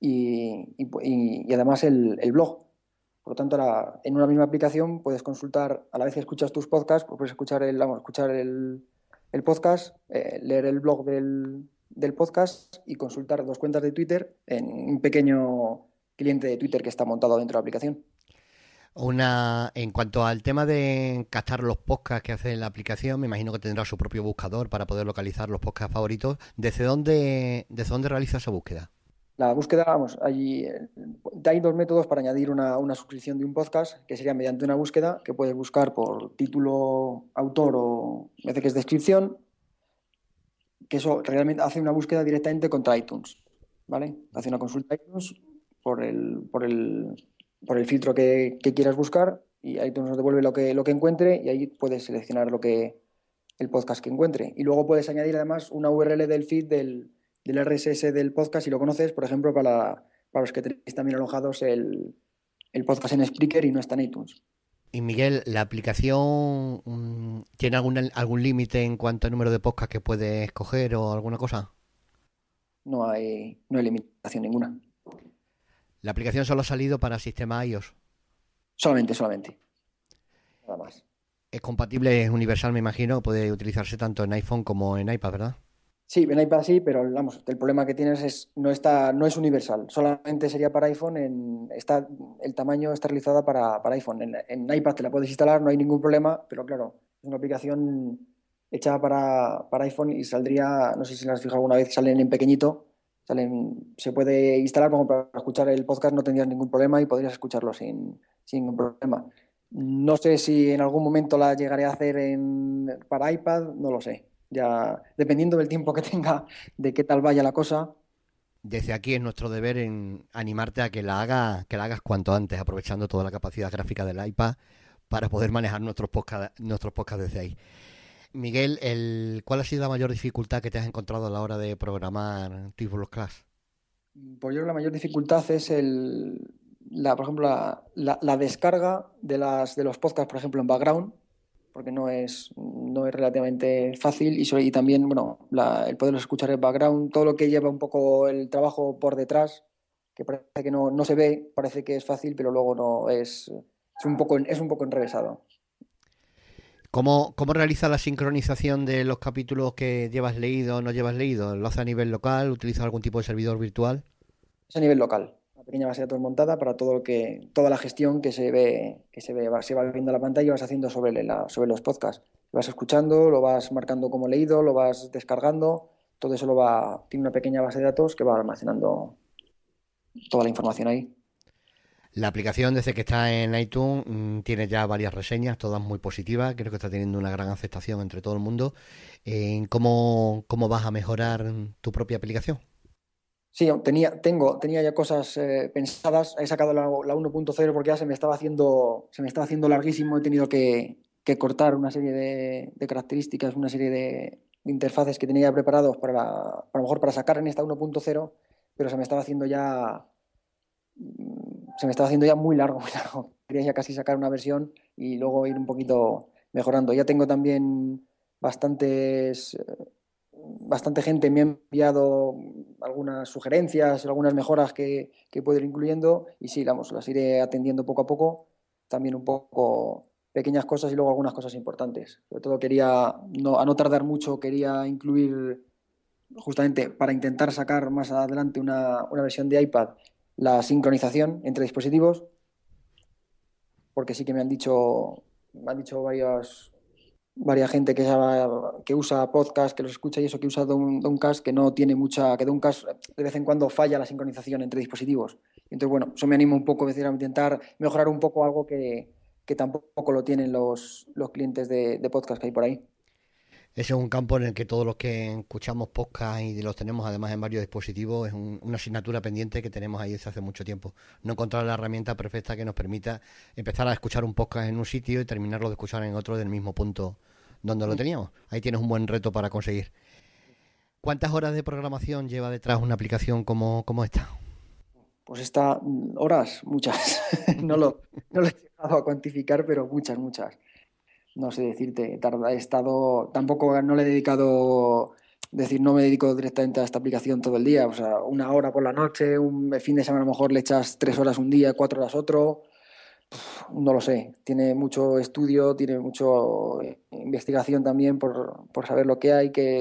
y además el blog. Por lo tanto, en una misma aplicación puedes consultar, a la vez que escuchas tus podcasts, pues puedes escuchar el podcast, leer el blog del del podcast y consultar 2 cuentas de Twitter en un pequeño cliente de Twitter que está montado dentro de la aplicación. En cuanto al tema de captar los podcasts que hace la aplicación, me imagino que tendrá su propio buscador para poder localizar los podcasts favoritos. ¿Desde dónde realiza esa búsqueda? La búsqueda, vamos, hay 2 métodos para añadir una suscripción de un podcast, que sería mediante una búsqueda que puedes buscar por título, autor o me parece que es descripción, que eso realmente hace una búsqueda directamente contra iTunes, ¿vale? Hace una consulta a iTunes por el filtro que quieras buscar y iTunes nos devuelve lo que encuentre y ahí puedes seleccionar el podcast que encuentre. Y luego puedes añadir además una URL del feed del RSS del podcast si lo conoces, por ejemplo, para los que tenéis también alojados el podcast en Spreaker y no está en iTunes. Y Miguel, ¿la aplicación tiene algún límite en cuanto al número de podcasts que puedes escoger o alguna cosa? No hay limitación ninguna. ¿La aplicación solo ha salido para sistema iOS? Solamente. Nada más. Es compatible, es universal, me imagino, puede utilizarse tanto en iPhone como en iPad, ¿verdad? Sí, en iPad sí, pero vamos, el problema que tienes no es universal. Solamente sería para iPhone, el tamaño está realizado para iPhone. En iPad te la puedes instalar, no hay ningún problema, pero claro, es una aplicación hecha para iPhone y saldría, no sé si la has fijado alguna vez, salen en pequeñito, se puede instalar como para escuchar el podcast, no tendrías ningún problema y podrías escucharlo sin ningún problema. No sé si en algún momento la llegaré a hacer para iPad, no lo sé. Ya dependiendo del tiempo que tenga, de qué tal vaya la cosa. Desde aquí es nuestro deber en animarte a que la hagas cuanto antes, aprovechando toda la capacidad gráfica del iPad para poder manejar nuestros podcasts desde ahí. Miguel, ¿cuál ha sido la mayor dificultad que te has encontrado a la hora de programar Twitch Class? Pues yo creo que la mayor dificultad es por ejemplo, la descarga de los podcasts, por ejemplo, en background, porque no es relativamente fácil y también, bueno, el poderlos escuchar en background, todo lo que lleva un poco el trabajo por detrás, que parece que no se ve, parece que es fácil, pero luego no es un poco enrevesado. ¿Cómo realiza la sincronización de los capítulos que llevas leído o no llevas leído? ¿Lo hace a nivel local? ¿Utiliza algún tipo de servidor virtual? Es a nivel local. Una pequeña base de datos montada para toda la gestión que se va viendo en la pantalla y vas haciendo sobre los podcasts. Lo vas escuchando, lo vas marcando como leído, lo vas descargando, todo eso tiene una pequeña base de datos que va almacenando toda la información ahí. La aplicación, desde que está en iTunes, tiene ya varias reseñas, todas muy positivas. Creo que está teniendo una gran aceptación entre todo el mundo. ¿Cómo vas a mejorar tu propia aplicación? Sí, tenía ya cosas pensadas. He sacado la 1.0 porque ya se me estaba haciendo larguísimo. He tenido que cortar una serie de características, una serie de interfaces que tenía preparados a lo mejor para sacar en esta 1.0, pero se me estaba haciendo ya muy largo. Quería ya casi sacar una versión y luego ir un poquito mejorando. Ya tengo también bastante gente me ha enviado algunas sugerencias, algunas mejoras que puedo ir incluyendo y sí, las iré atendiendo poco a poco, también un poco pequeñas cosas y luego algunas cosas importantes. Sobre todo a no tardar mucho, quería incluir justamente para intentar sacar más adelante una versión de iPad, la sincronización entre dispositivos, porque sí que me han dicho varias gente que usa podcast, que los escucha y eso, que usa Downcast, que no tiene que Downcast de vez en cuando falla la sincronización entre dispositivos. Entonces, bueno, eso me anima un poco, a intentar mejorar un poco algo que tampoco lo tienen los clientes de podcast que hay por ahí. Ese es un campo en el que todos los que escuchamos podcast y los tenemos además en varios dispositivos es una asignatura pendiente que tenemos ahí desde hace mucho tiempo. No encontrar la herramienta perfecta que nos permita empezar a escuchar un podcast en un sitio y terminarlo de escuchar en otro del mismo punto donde lo teníamos. Ahí tienes un buen reto para conseguir. ¿Cuántas horas de programación lleva detrás una aplicación como esta? Pues horas, muchas. No lo he llegado a cuantificar, pero muchas. No sé decirte, tampoco no le he dedicado, no me dedico directamente a esta aplicación todo el día, o sea, 1 hora por la noche, un fin de semana a lo mejor le echas 3 horas un día, 4 horas otro, no lo sé, tiene mucho estudio, tiene mucho investigación también por saber lo que hay, qué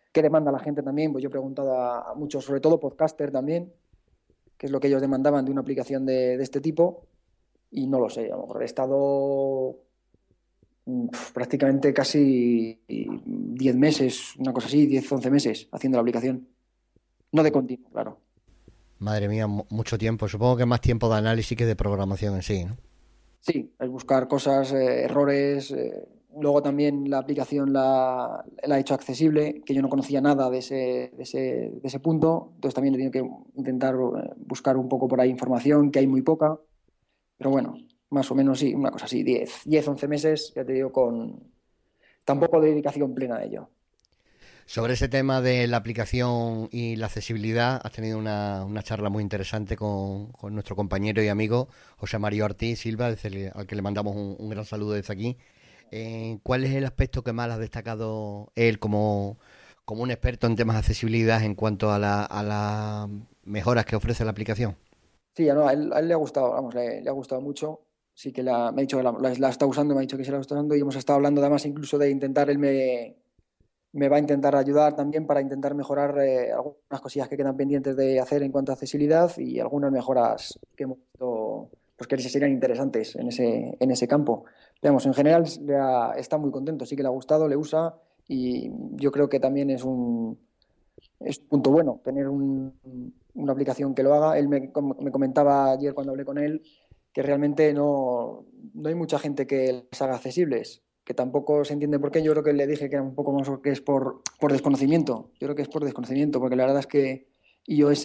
qué demanda la gente también. Pues yo he preguntado a muchos, sobre todo podcaster también, qué es lo que ellos demandaban de una aplicación de este tipo, y no lo sé. A lo mejor he estado prácticamente casi 10 meses, una cosa así, 10, 11 meses haciendo la aplicación. No de continuo, claro. Madre mía, mucho tiempo. Supongo que más tiempo de análisis que de programación en sí, ¿no? Sí, es buscar cosas, errores. Luego también la aplicación la he hecho accesible, que yo no conocía nada de ese punto. Entonces también he tenido que intentar buscar un poco por ahí información, que hay muy poca. Pero bueno, más o menos sí, una cosa así, 10, 11 meses, ya te digo, con tampoco de dedicación plena a ello. Sobre ese tema de la aplicación y la accesibilidad, has tenido una charla muy interesante con nuestro compañero y amigo José Mario Ortiz Silva, al que le mandamos un gran saludo desde aquí. ¿Cuál es el aspecto que más has destacado él como un experto en temas de accesibilidad en cuanto a las mejoras que ofrece la aplicación? Sí, no, a él le ha gustado, vamos, le ha gustado mucho. Sí que me ha dicho que la está usando, me ha dicho que se la está usando, y hemos estado hablando además incluso de intentar, él me va a intentar ayudar también para intentar mejorar algunas cosillas que quedan pendientes de hacer en cuanto a accesibilidad, y algunas mejoras que hemos visto, pues que serían interesantes en ese campo. Digamos, en general está muy contento, sí que le ha gustado, le usa, y yo creo que también es un punto bueno tener una aplicación que lo haga. Él me comentaba ayer cuando hablé con él que realmente no hay mucha gente que las haga accesibles, que tampoco se entiende por qué. Yo creo que le dije que era un poco más que es por desconocimiento. Yo creo que es por desconocimiento, porque la verdad es que iOS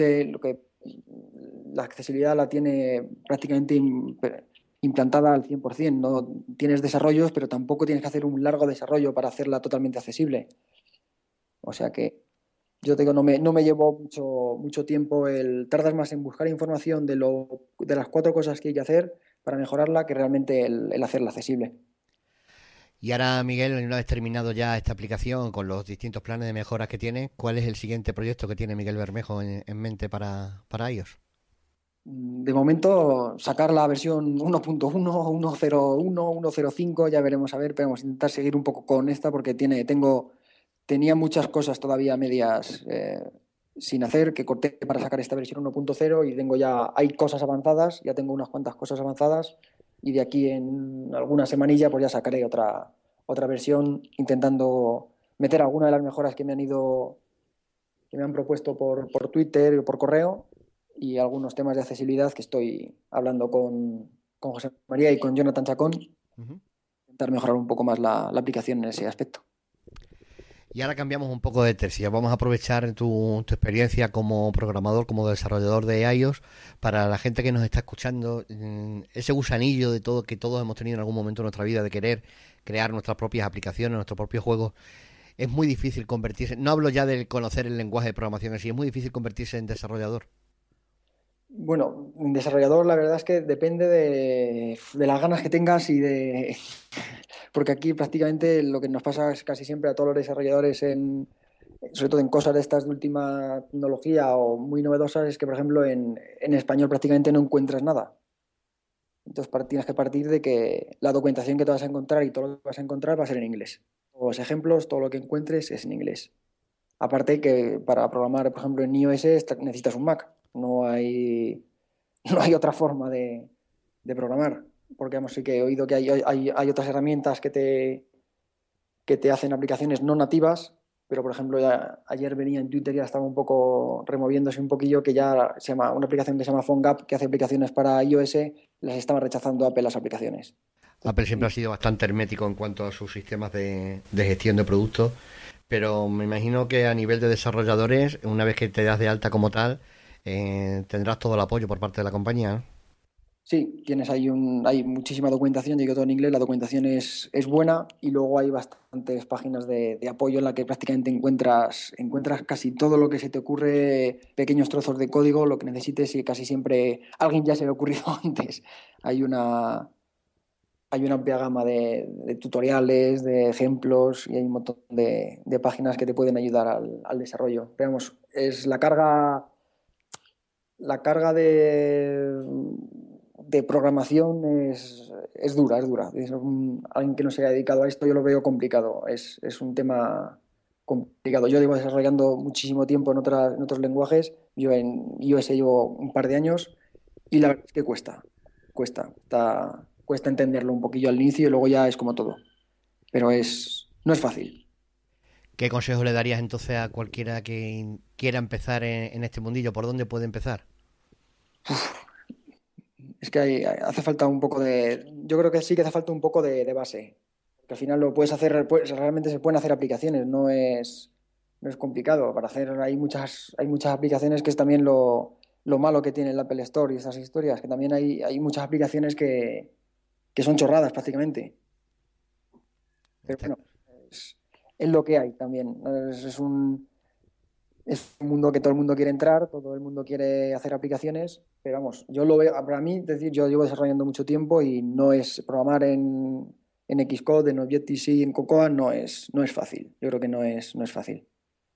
la accesibilidad la tiene prácticamente implantada al 100%. No tienes desarrollos, pero tampoco tienes que hacer un largo desarrollo para hacerla totalmente accesible. O sea que yo te digo, no me llevó mucho tiempo. Tardas más en buscar información de las 4 cosas que hay que hacer para mejorarla que realmente el hacerla accesible. Y ahora, Miguel, una vez terminado ya esta aplicación con los distintos planes de mejoras que tiene, ¿cuál es el siguiente proyecto que tiene Miguel Bermejo en mente para iOS? De momento, sacar la versión 1.1, 1.01, 1.05, ya veremos a ver, pero vamos a intentar seguir un poco con esta porque tenía muchas cosas todavía medias sin hacer, que corté para sacar esta versión 1.0, y hay cosas avanzadas, ya tengo unas cuantas cosas avanzadas, y de aquí en alguna semanilla pues ya sacaré otra versión intentando meter alguna de las mejoras que me han propuesto por Twitter o por correo, y algunos temas de accesibilidad que estoy hablando con José María y con Jonathan Chacón, intentar mejorar un poco más la aplicación en ese aspecto. Y ahora cambiamos un poco de tercio. Vamos a aprovechar tu experiencia como programador, como desarrollador de iOS, para la gente que nos está escuchando, ese gusanillo de todo que todos hemos tenido en algún momento de nuestra vida, de querer crear nuestras propias aplicaciones, nuestros propios juegos. Es muy difícil convertirse, no hablo ya de conocer el lenguaje de programación en sí, es muy difícil convertirse en desarrollador. Bueno, en desarrollador la verdad es que depende de las ganas que tengas porque aquí prácticamente lo que nos pasa es casi siempre a todos los desarrolladores, sobre todo en cosas de estas de última tecnología o muy novedosas, es que, por ejemplo, en español prácticamente no encuentras nada. Entonces tienes que partir de que la documentación que te vas a encontrar y todo lo que vas a encontrar va a ser en inglés. Todos los ejemplos, todo lo que encuentres es en inglés. Aparte que para programar, por ejemplo, en iOS necesitas un Mac. No hay otra forma de programar. Porque sí que he oído que hay otras herramientas que te hacen aplicaciones no nativas, pero por ejemplo ayer venía en Twitter, ya estaba un poco removiéndose un poquillo, que ya se llama una aplicación que se llama PhoneGap, que hace aplicaciones para iOS, las estaba rechazando Apple las aplicaciones. Apple siempre ha sido bastante hermético en cuanto a sus sistemas de gestión de productos, pero me imagino que a nivel de desarrolladores, una vez que te das de alta como tal, tendrás todo el apoyo por parte de la compañía, ¿no? Sí, hay muchísima documentación, digo todo en inglés, la documentación es buena, y luego hay bastantes páginas de apoyo en la que prácticamente encuentras casi todo lo que se te ocurre, pequeños trozos de código, lo que necesites, y casi siempre alguien ya se le ha ocurrido antes. Hay una amplia gama de tutoriales, de ejemplos, y hay un montón de páginas que te pueden ayudar al desarrollo. Pero vamos, es la carga de programación es dura. Alguien que no se haya dedicado a esto, yo lo veo complicado. Es un tema complicado. Yo llevo desarrollando muchísimo tiempo en otros lenguajes. Yo en iOS llevo un par de años y la verdad es que cuesta entenderlo un poquillo al inicio y luego ya es como todo. Pero no es fácil. ¿Qué consejo le darías entonces a cualquiera que quiera empezar en este mundillo? ¿Por dónde puede empezar? Es que hace falta un poco yo creo que sí que hace falta un poco de base. Que al final lo puedes hacer, realmente se pueden hacer aplicaciones, no es complicado. Para hacer hay muchas aplicaciones, que es también lo malo que tiene el Apple Store y esas historias, que también hay muchas aplicaciones que son chorradas prácticamente. Pero bueno, es lo que hay también. Es un mundo que todo el mundo quiere entrar, todo el mundo quiere hacer aplicaciones, pero vamos, yo lo veo, para mí, es decir, yo llevo desarrollando mucho tiempo y no es programar en Xcode, en Objective-C, en Cocoa, no es fácil. Yo creo que no es fácil.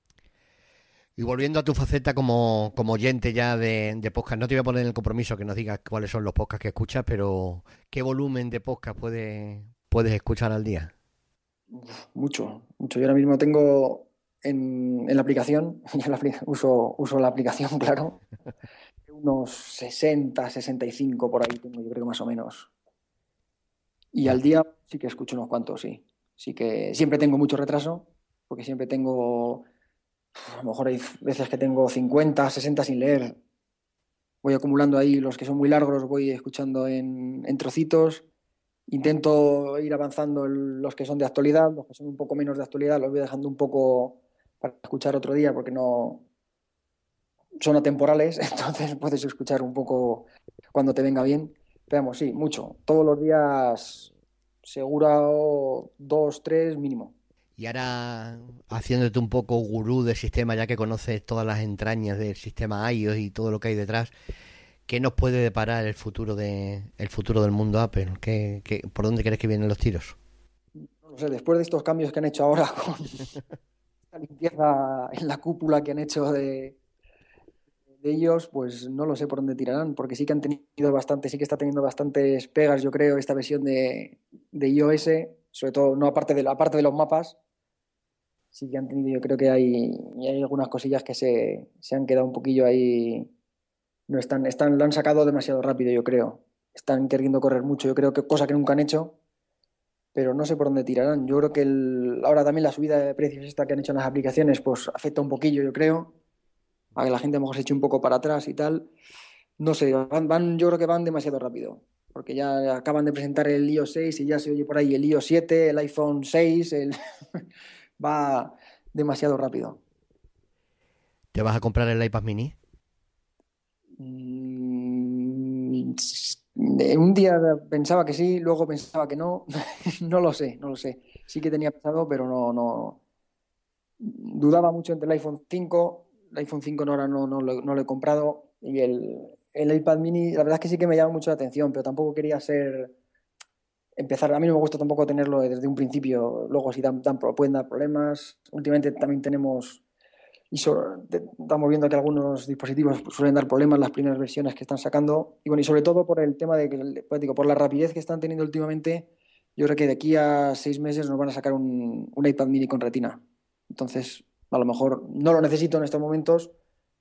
Y volviendo a tu faceta como oyente ya de podcast, no te voy a poner en el compromiso que nos digas cuáles son los podcasts que escuchas, pero ¿qué volumen de podcast puedes escuchar al día? Mucho. Yo ahora mismo tengo en la aplicación, uso la aplicación, claro, unos 60, 65 por ahí tengo, yo creo que más o menos. Y al día sí que escucho unos cuantos, sí. Sí que siempre tengo mucho retraso, porque siempre tengo, a lo mejor hay veces que tengo 50, 60 sin leer. Voy acumulando ahí los que son muy largos, los voy escuchando en trocitos. Intento ir avanzando los que son de actualidad, los que son un poco menos de actualidad los voy dejando un poco para escuchar otro día porque no son atemporales, entonces puedes escuchar un poco cuando te venga bien. Pero vamos, sí, mucho. Todos los días seguro 2, 3 mínimo. Y ahora, haciéndote un poco gurú del sistema, ya que conoces todas las entrañas del sistema iOS y todo lo que hay detrás, ¿qué nos puede deparar el futuro del mundo Apple? ¿Por dónde crees que vienen los tiros? No sé, después de estos cambios que han hecho ahora con esta limpieza en la cúpula que han hecho de ellos, pues no lo sé por dónde tirarán, porque sí que sí que está teniendo bastantes pegas, yo creo, esta versión de iOS, sobre todo, no aparte de los mapas, sí que han tenido, yo creo que hay algunas cosillas que se han quedado un poquillo ahí. No lo han sacado demasiado rápido, yo creo. Están queriendo correr mucho, yo creo que cosa que nunca han hecho, pero no sé por dónde tirarán. Yo creo que ahora también la subida de precios esta que han hecho en las aplicaciones, pues afecta un poquillo, yo creo, a que la gente a lo mejor se eche un poco para atrás y tal. No sé, yo creo que van demasiado rápido, porque ya acaban de presentar el iOS 6 y ya se oye por ahí el iOS 7, el iPhone 6, va demasiado rápido. ¿Te vas a comprar el iPad mini? Un día pensaba que sí, luego pensaba que no. No lo sé. Sí que tenía pensado, pero no. Dudaba mucho entre el iPhone 5. El iPhone 5 ahora no lo he comprado. Y el iPad mini, la verdad es que sí que me llama mucho la atención, pero tampoco quería empezar. A mí no me gusta tampoco tenerlo desde un principio. Luego si pueden dar problemas. Últimamente también tenemos... estamos viendo que algunos dispositivos suelen dar problemas las primeras versiones que están sacando y sobre todo por el tema por la rapidez que están teniendo últimamente. Yo creo que de aquí a 6 meses nos van a sacar un iPad mini con retina, entonces a lo mejor no lo necesito en estos momentos.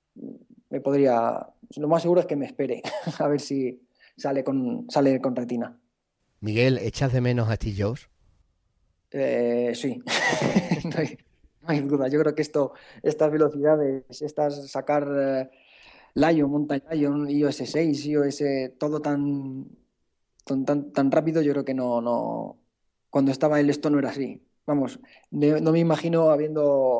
Lo más seguro es que me espere a ver si sale con retina. Miguel, ¿echas de menos a Steve Jobs? Sí. No hay duda, yo creo que estas velocidades, sacar Lion, Mountain Lion, iOS 6, iOS, todo tan rápido, yo creo que no. Cuando estaba él esto no era así. Vamos, no me imagino haber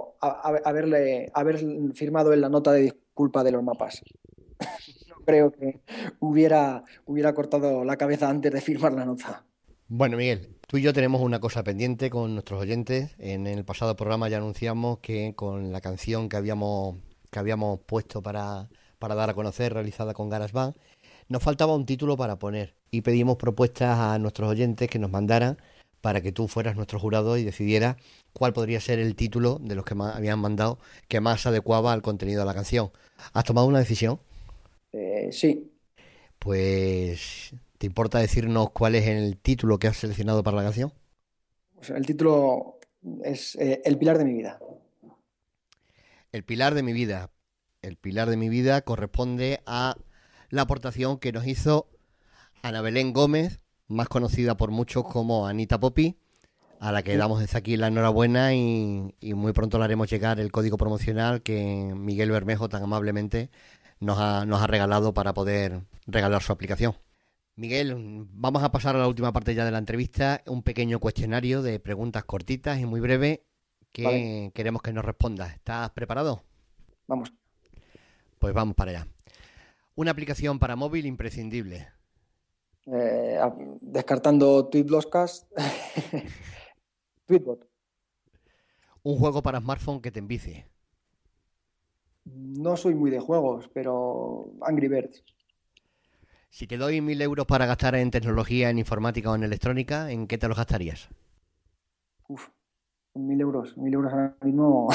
firmado en la nota de disculpa de los mapas. No creo que hubiera cortado la cabeza antes de firmar la nota. Bueno, Miguel, tú y yo tenemos una cosa pendiente con nuestros oyentes. En el pasado programa ya anunciamos que con la canción que habíamos puesto para dar a conocer, realizada con GarageBand, nos faltaba un título para poner y pedimos propuestas a nuestros oyentes que nos mandaran para que tú fueras nuestro jurado y decidieras cuál podría ser el título de los que más habían mandado que más se adecuaba al contenido de la canción. ¿Has tomado una decisión? Sí. Pues... ¿te importa decirnos cuál es el título que has seleccionado para la canción? Pues el título es El pilar de mi vida. El pilar de mi vida. El pilar de mi vida corresponde a la aportación que nos hizo Ana Belén Gómez, más conocida por muchos como Anita Popi, a la que damos desde aquí la enhorabuena y muy pronto le haremos llegar el código promocional que Miguel Bermejo tan amablemente nos ha regalado para poder regalar su aplicación. Miguel, vamos a pasar a la última parte ya de la entrevista, un pequeño cuestionario de preguntas cortitas y muy breves que queremos que nos respondas. ¿Estás preparado? Vamos. Pues vamos para allá. Una aplicación para móvil imprescindible. Descartando Tweetbotcast, Tweetbot. Un juego para smartphone que te envicie. No soy muy de juegos, pero Angry Birds. Si te doy 1.000 euros para gastar en tecnología, en informática o en electrónica, ¿en qué te los gastarías? 1.000 euros. 1.000 euros ahora mismo.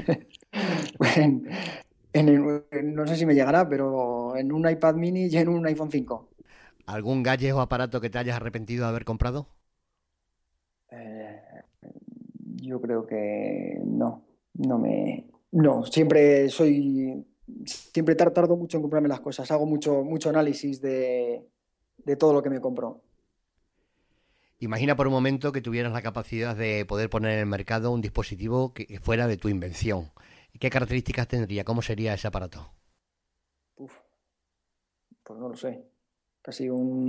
No sé si me llegará, pero en un iPad mini y en un iPhone 5. ¿Algún gadget o aparato que te hayas arrepentido de haber comprado? Yo creo que no. No, siempre tardo mucho en comprarme las cosas. Hago mucho análisis de todo lo que me compro. Imagina por un momento que tuvieras la capacidad de poder poner en el mercado un dispositivo que fuera de tu invención. ¿Qué características tendría? ¿Cómo sería ese aparato? Pues no lo sé. Casi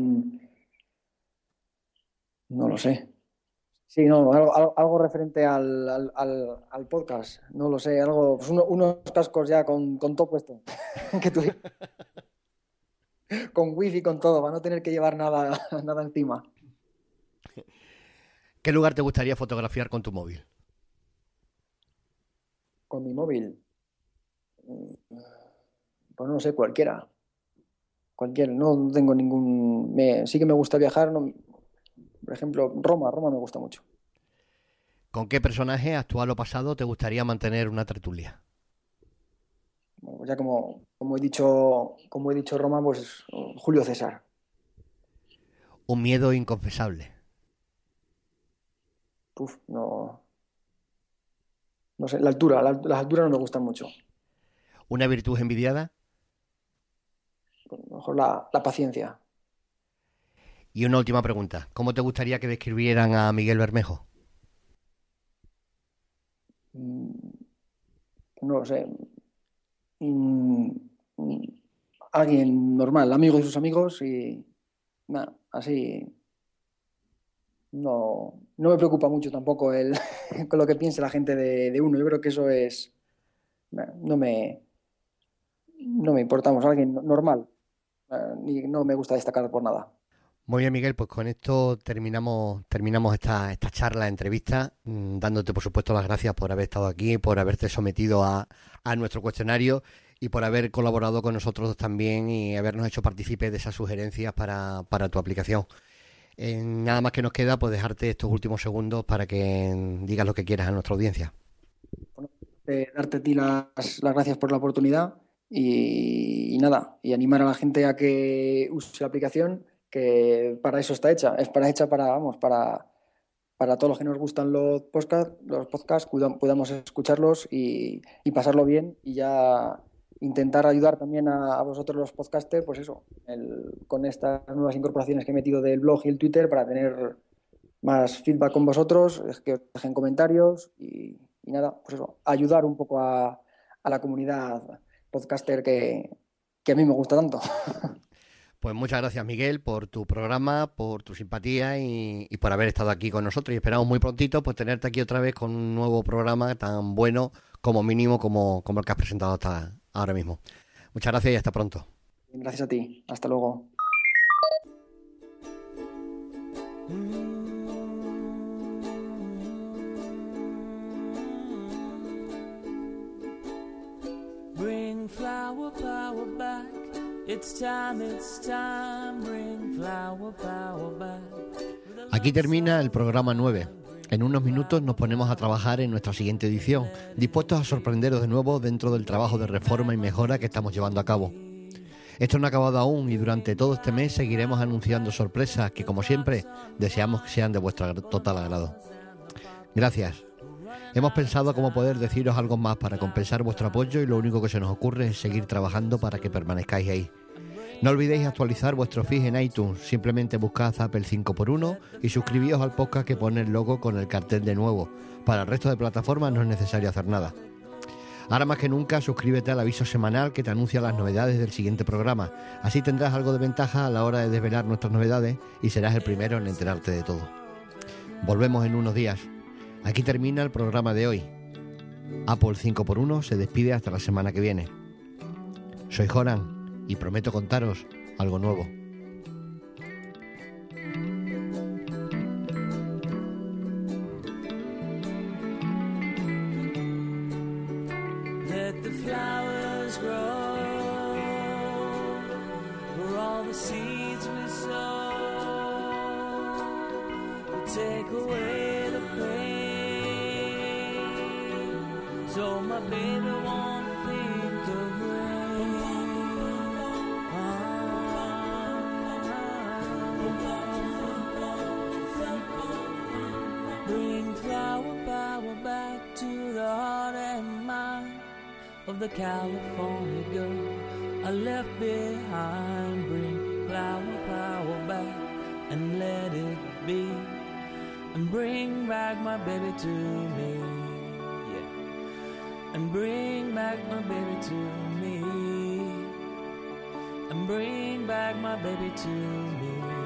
no lo sé. Sí, no, algo referente al podcast. No lo sé, algo, pues unos cascos ya con todo puesto. Con wifi, con todo, para no tener que llevar nada encima. ¿Qué lugar te gustaría fotografiar con tu móvil? Con mi móvil. Pues no sé, cualquiera. No tengo ningún. Sí que me gusta viajar. Por ejemplo, Roma me gusta mucho. ¿Con qué personaje, actual o pasado, te gustaría mantener una tertulia? Bueno, pues ya como he dicho Roma, pues Julio César. Un miedo inconfesable. No sé, la altura. Las alturas no me gustan mucho. ¿Una virtud envidiada? A lo mejor la paciencia. Y una última pregunta. ¿Cómo te gustaría que describieran a Miguel Bermejo? No lo sé. Alguien normal, amigo de sus amigos y nada, así. No me preocupa mucho tampoco con lo que piense la gente de uno. Yo creo que eso es. No me importamos, alguien normal. Y no me gusta destacar por nada. Muy bien, Miguel, pues con esto terminamos esta charla, entrevista, dándote por supuesto las gracias por haber estado aquí, por haberte sometido a nuestro cuestionario y por haber colaborado con nosotros también y habernos hecho partícipes de esas sugerencias para tu aplicación. Nada más que nos queda pues dejarte estos últimos segundos para que digas lo que quieras a nuestra audiencia. Bueno, darte a ti las gracias por la oportunidad y nada, y animar a la gente a que use la aplicación, que para eso está hecha. Es hecha para todos los que nos gustan los podcasts podamos escucharlos y pasarlo bien y ya intentar ayudar también a vosotros los podcasters, pues eso, con estas nuevas incorporaciones que he metido del blog y el Twitter para tener más feedback con vosotros, que os dejen comentarios y nada, pues eso, ayudar un poco a la comunidad podcaster que a mí me gusta tanto. Pues muchas gracias, Miguel, por tu programa, por tu simpatía y por haber estado aquí con nosotros. Y esperamos muy prontito pues tenerte aquí otra vez con un nuevo programa tan bueno como mínimo como el que has presentado hasta ahora mismo. Muchas gracias y hasta pronto. Gracias a ti. Hasta luego. Bring flower power back. It's time, bring flower power back. Aquí termina el programa 9. En unos minutos nos ponemos a trabajar en nuestra siguiente edición, dispuestos a sorprenderos de nuevo dentro del trabajo de reforma y mejora que estamos llevando a cabo. Esto no ha acabado aún y durante todo este mes seguiremos anunciando sorpresas que, como siempre, deseamos que sean de vuestro total agrado. Gracias. Hemos pensado cómo poder deciros algo más para compensar vuestro apoyo y lo único que se nos ocurre es seguir trabajando para que permanezcáis ahí. No olvidéis actualizar vuestro feed en iTunes, simplemente buscad Apple 5x1 y suscribíos al podcast que pone el logo con el cartel de nuevo. Para el resto de plataformas no es necesario hacer nada. Ahora más que nunca, suscríbete al aviso semanal que te anuncia las novedades del siguiente programa. Así tendrás algo de ventaja a la hora de desvelar nuestras novedades y serás el primero en enterarte de todo. Volvemos en unos días. Aquí termina el programa de hoy. Apple 5x1 se despide hasta la semana que viene. Soy Joran y prometo contaros algo nuevo. Let the flowers grow for all the seeds we sow. Take away the pain, so my baby won't think of rain. Bring flower power back to the heart and mind of the California girl I left behind. Bring flower power back and let it be, and bring back my baby to me, yeah. And bring back my baby to me, and bring back my baby to me.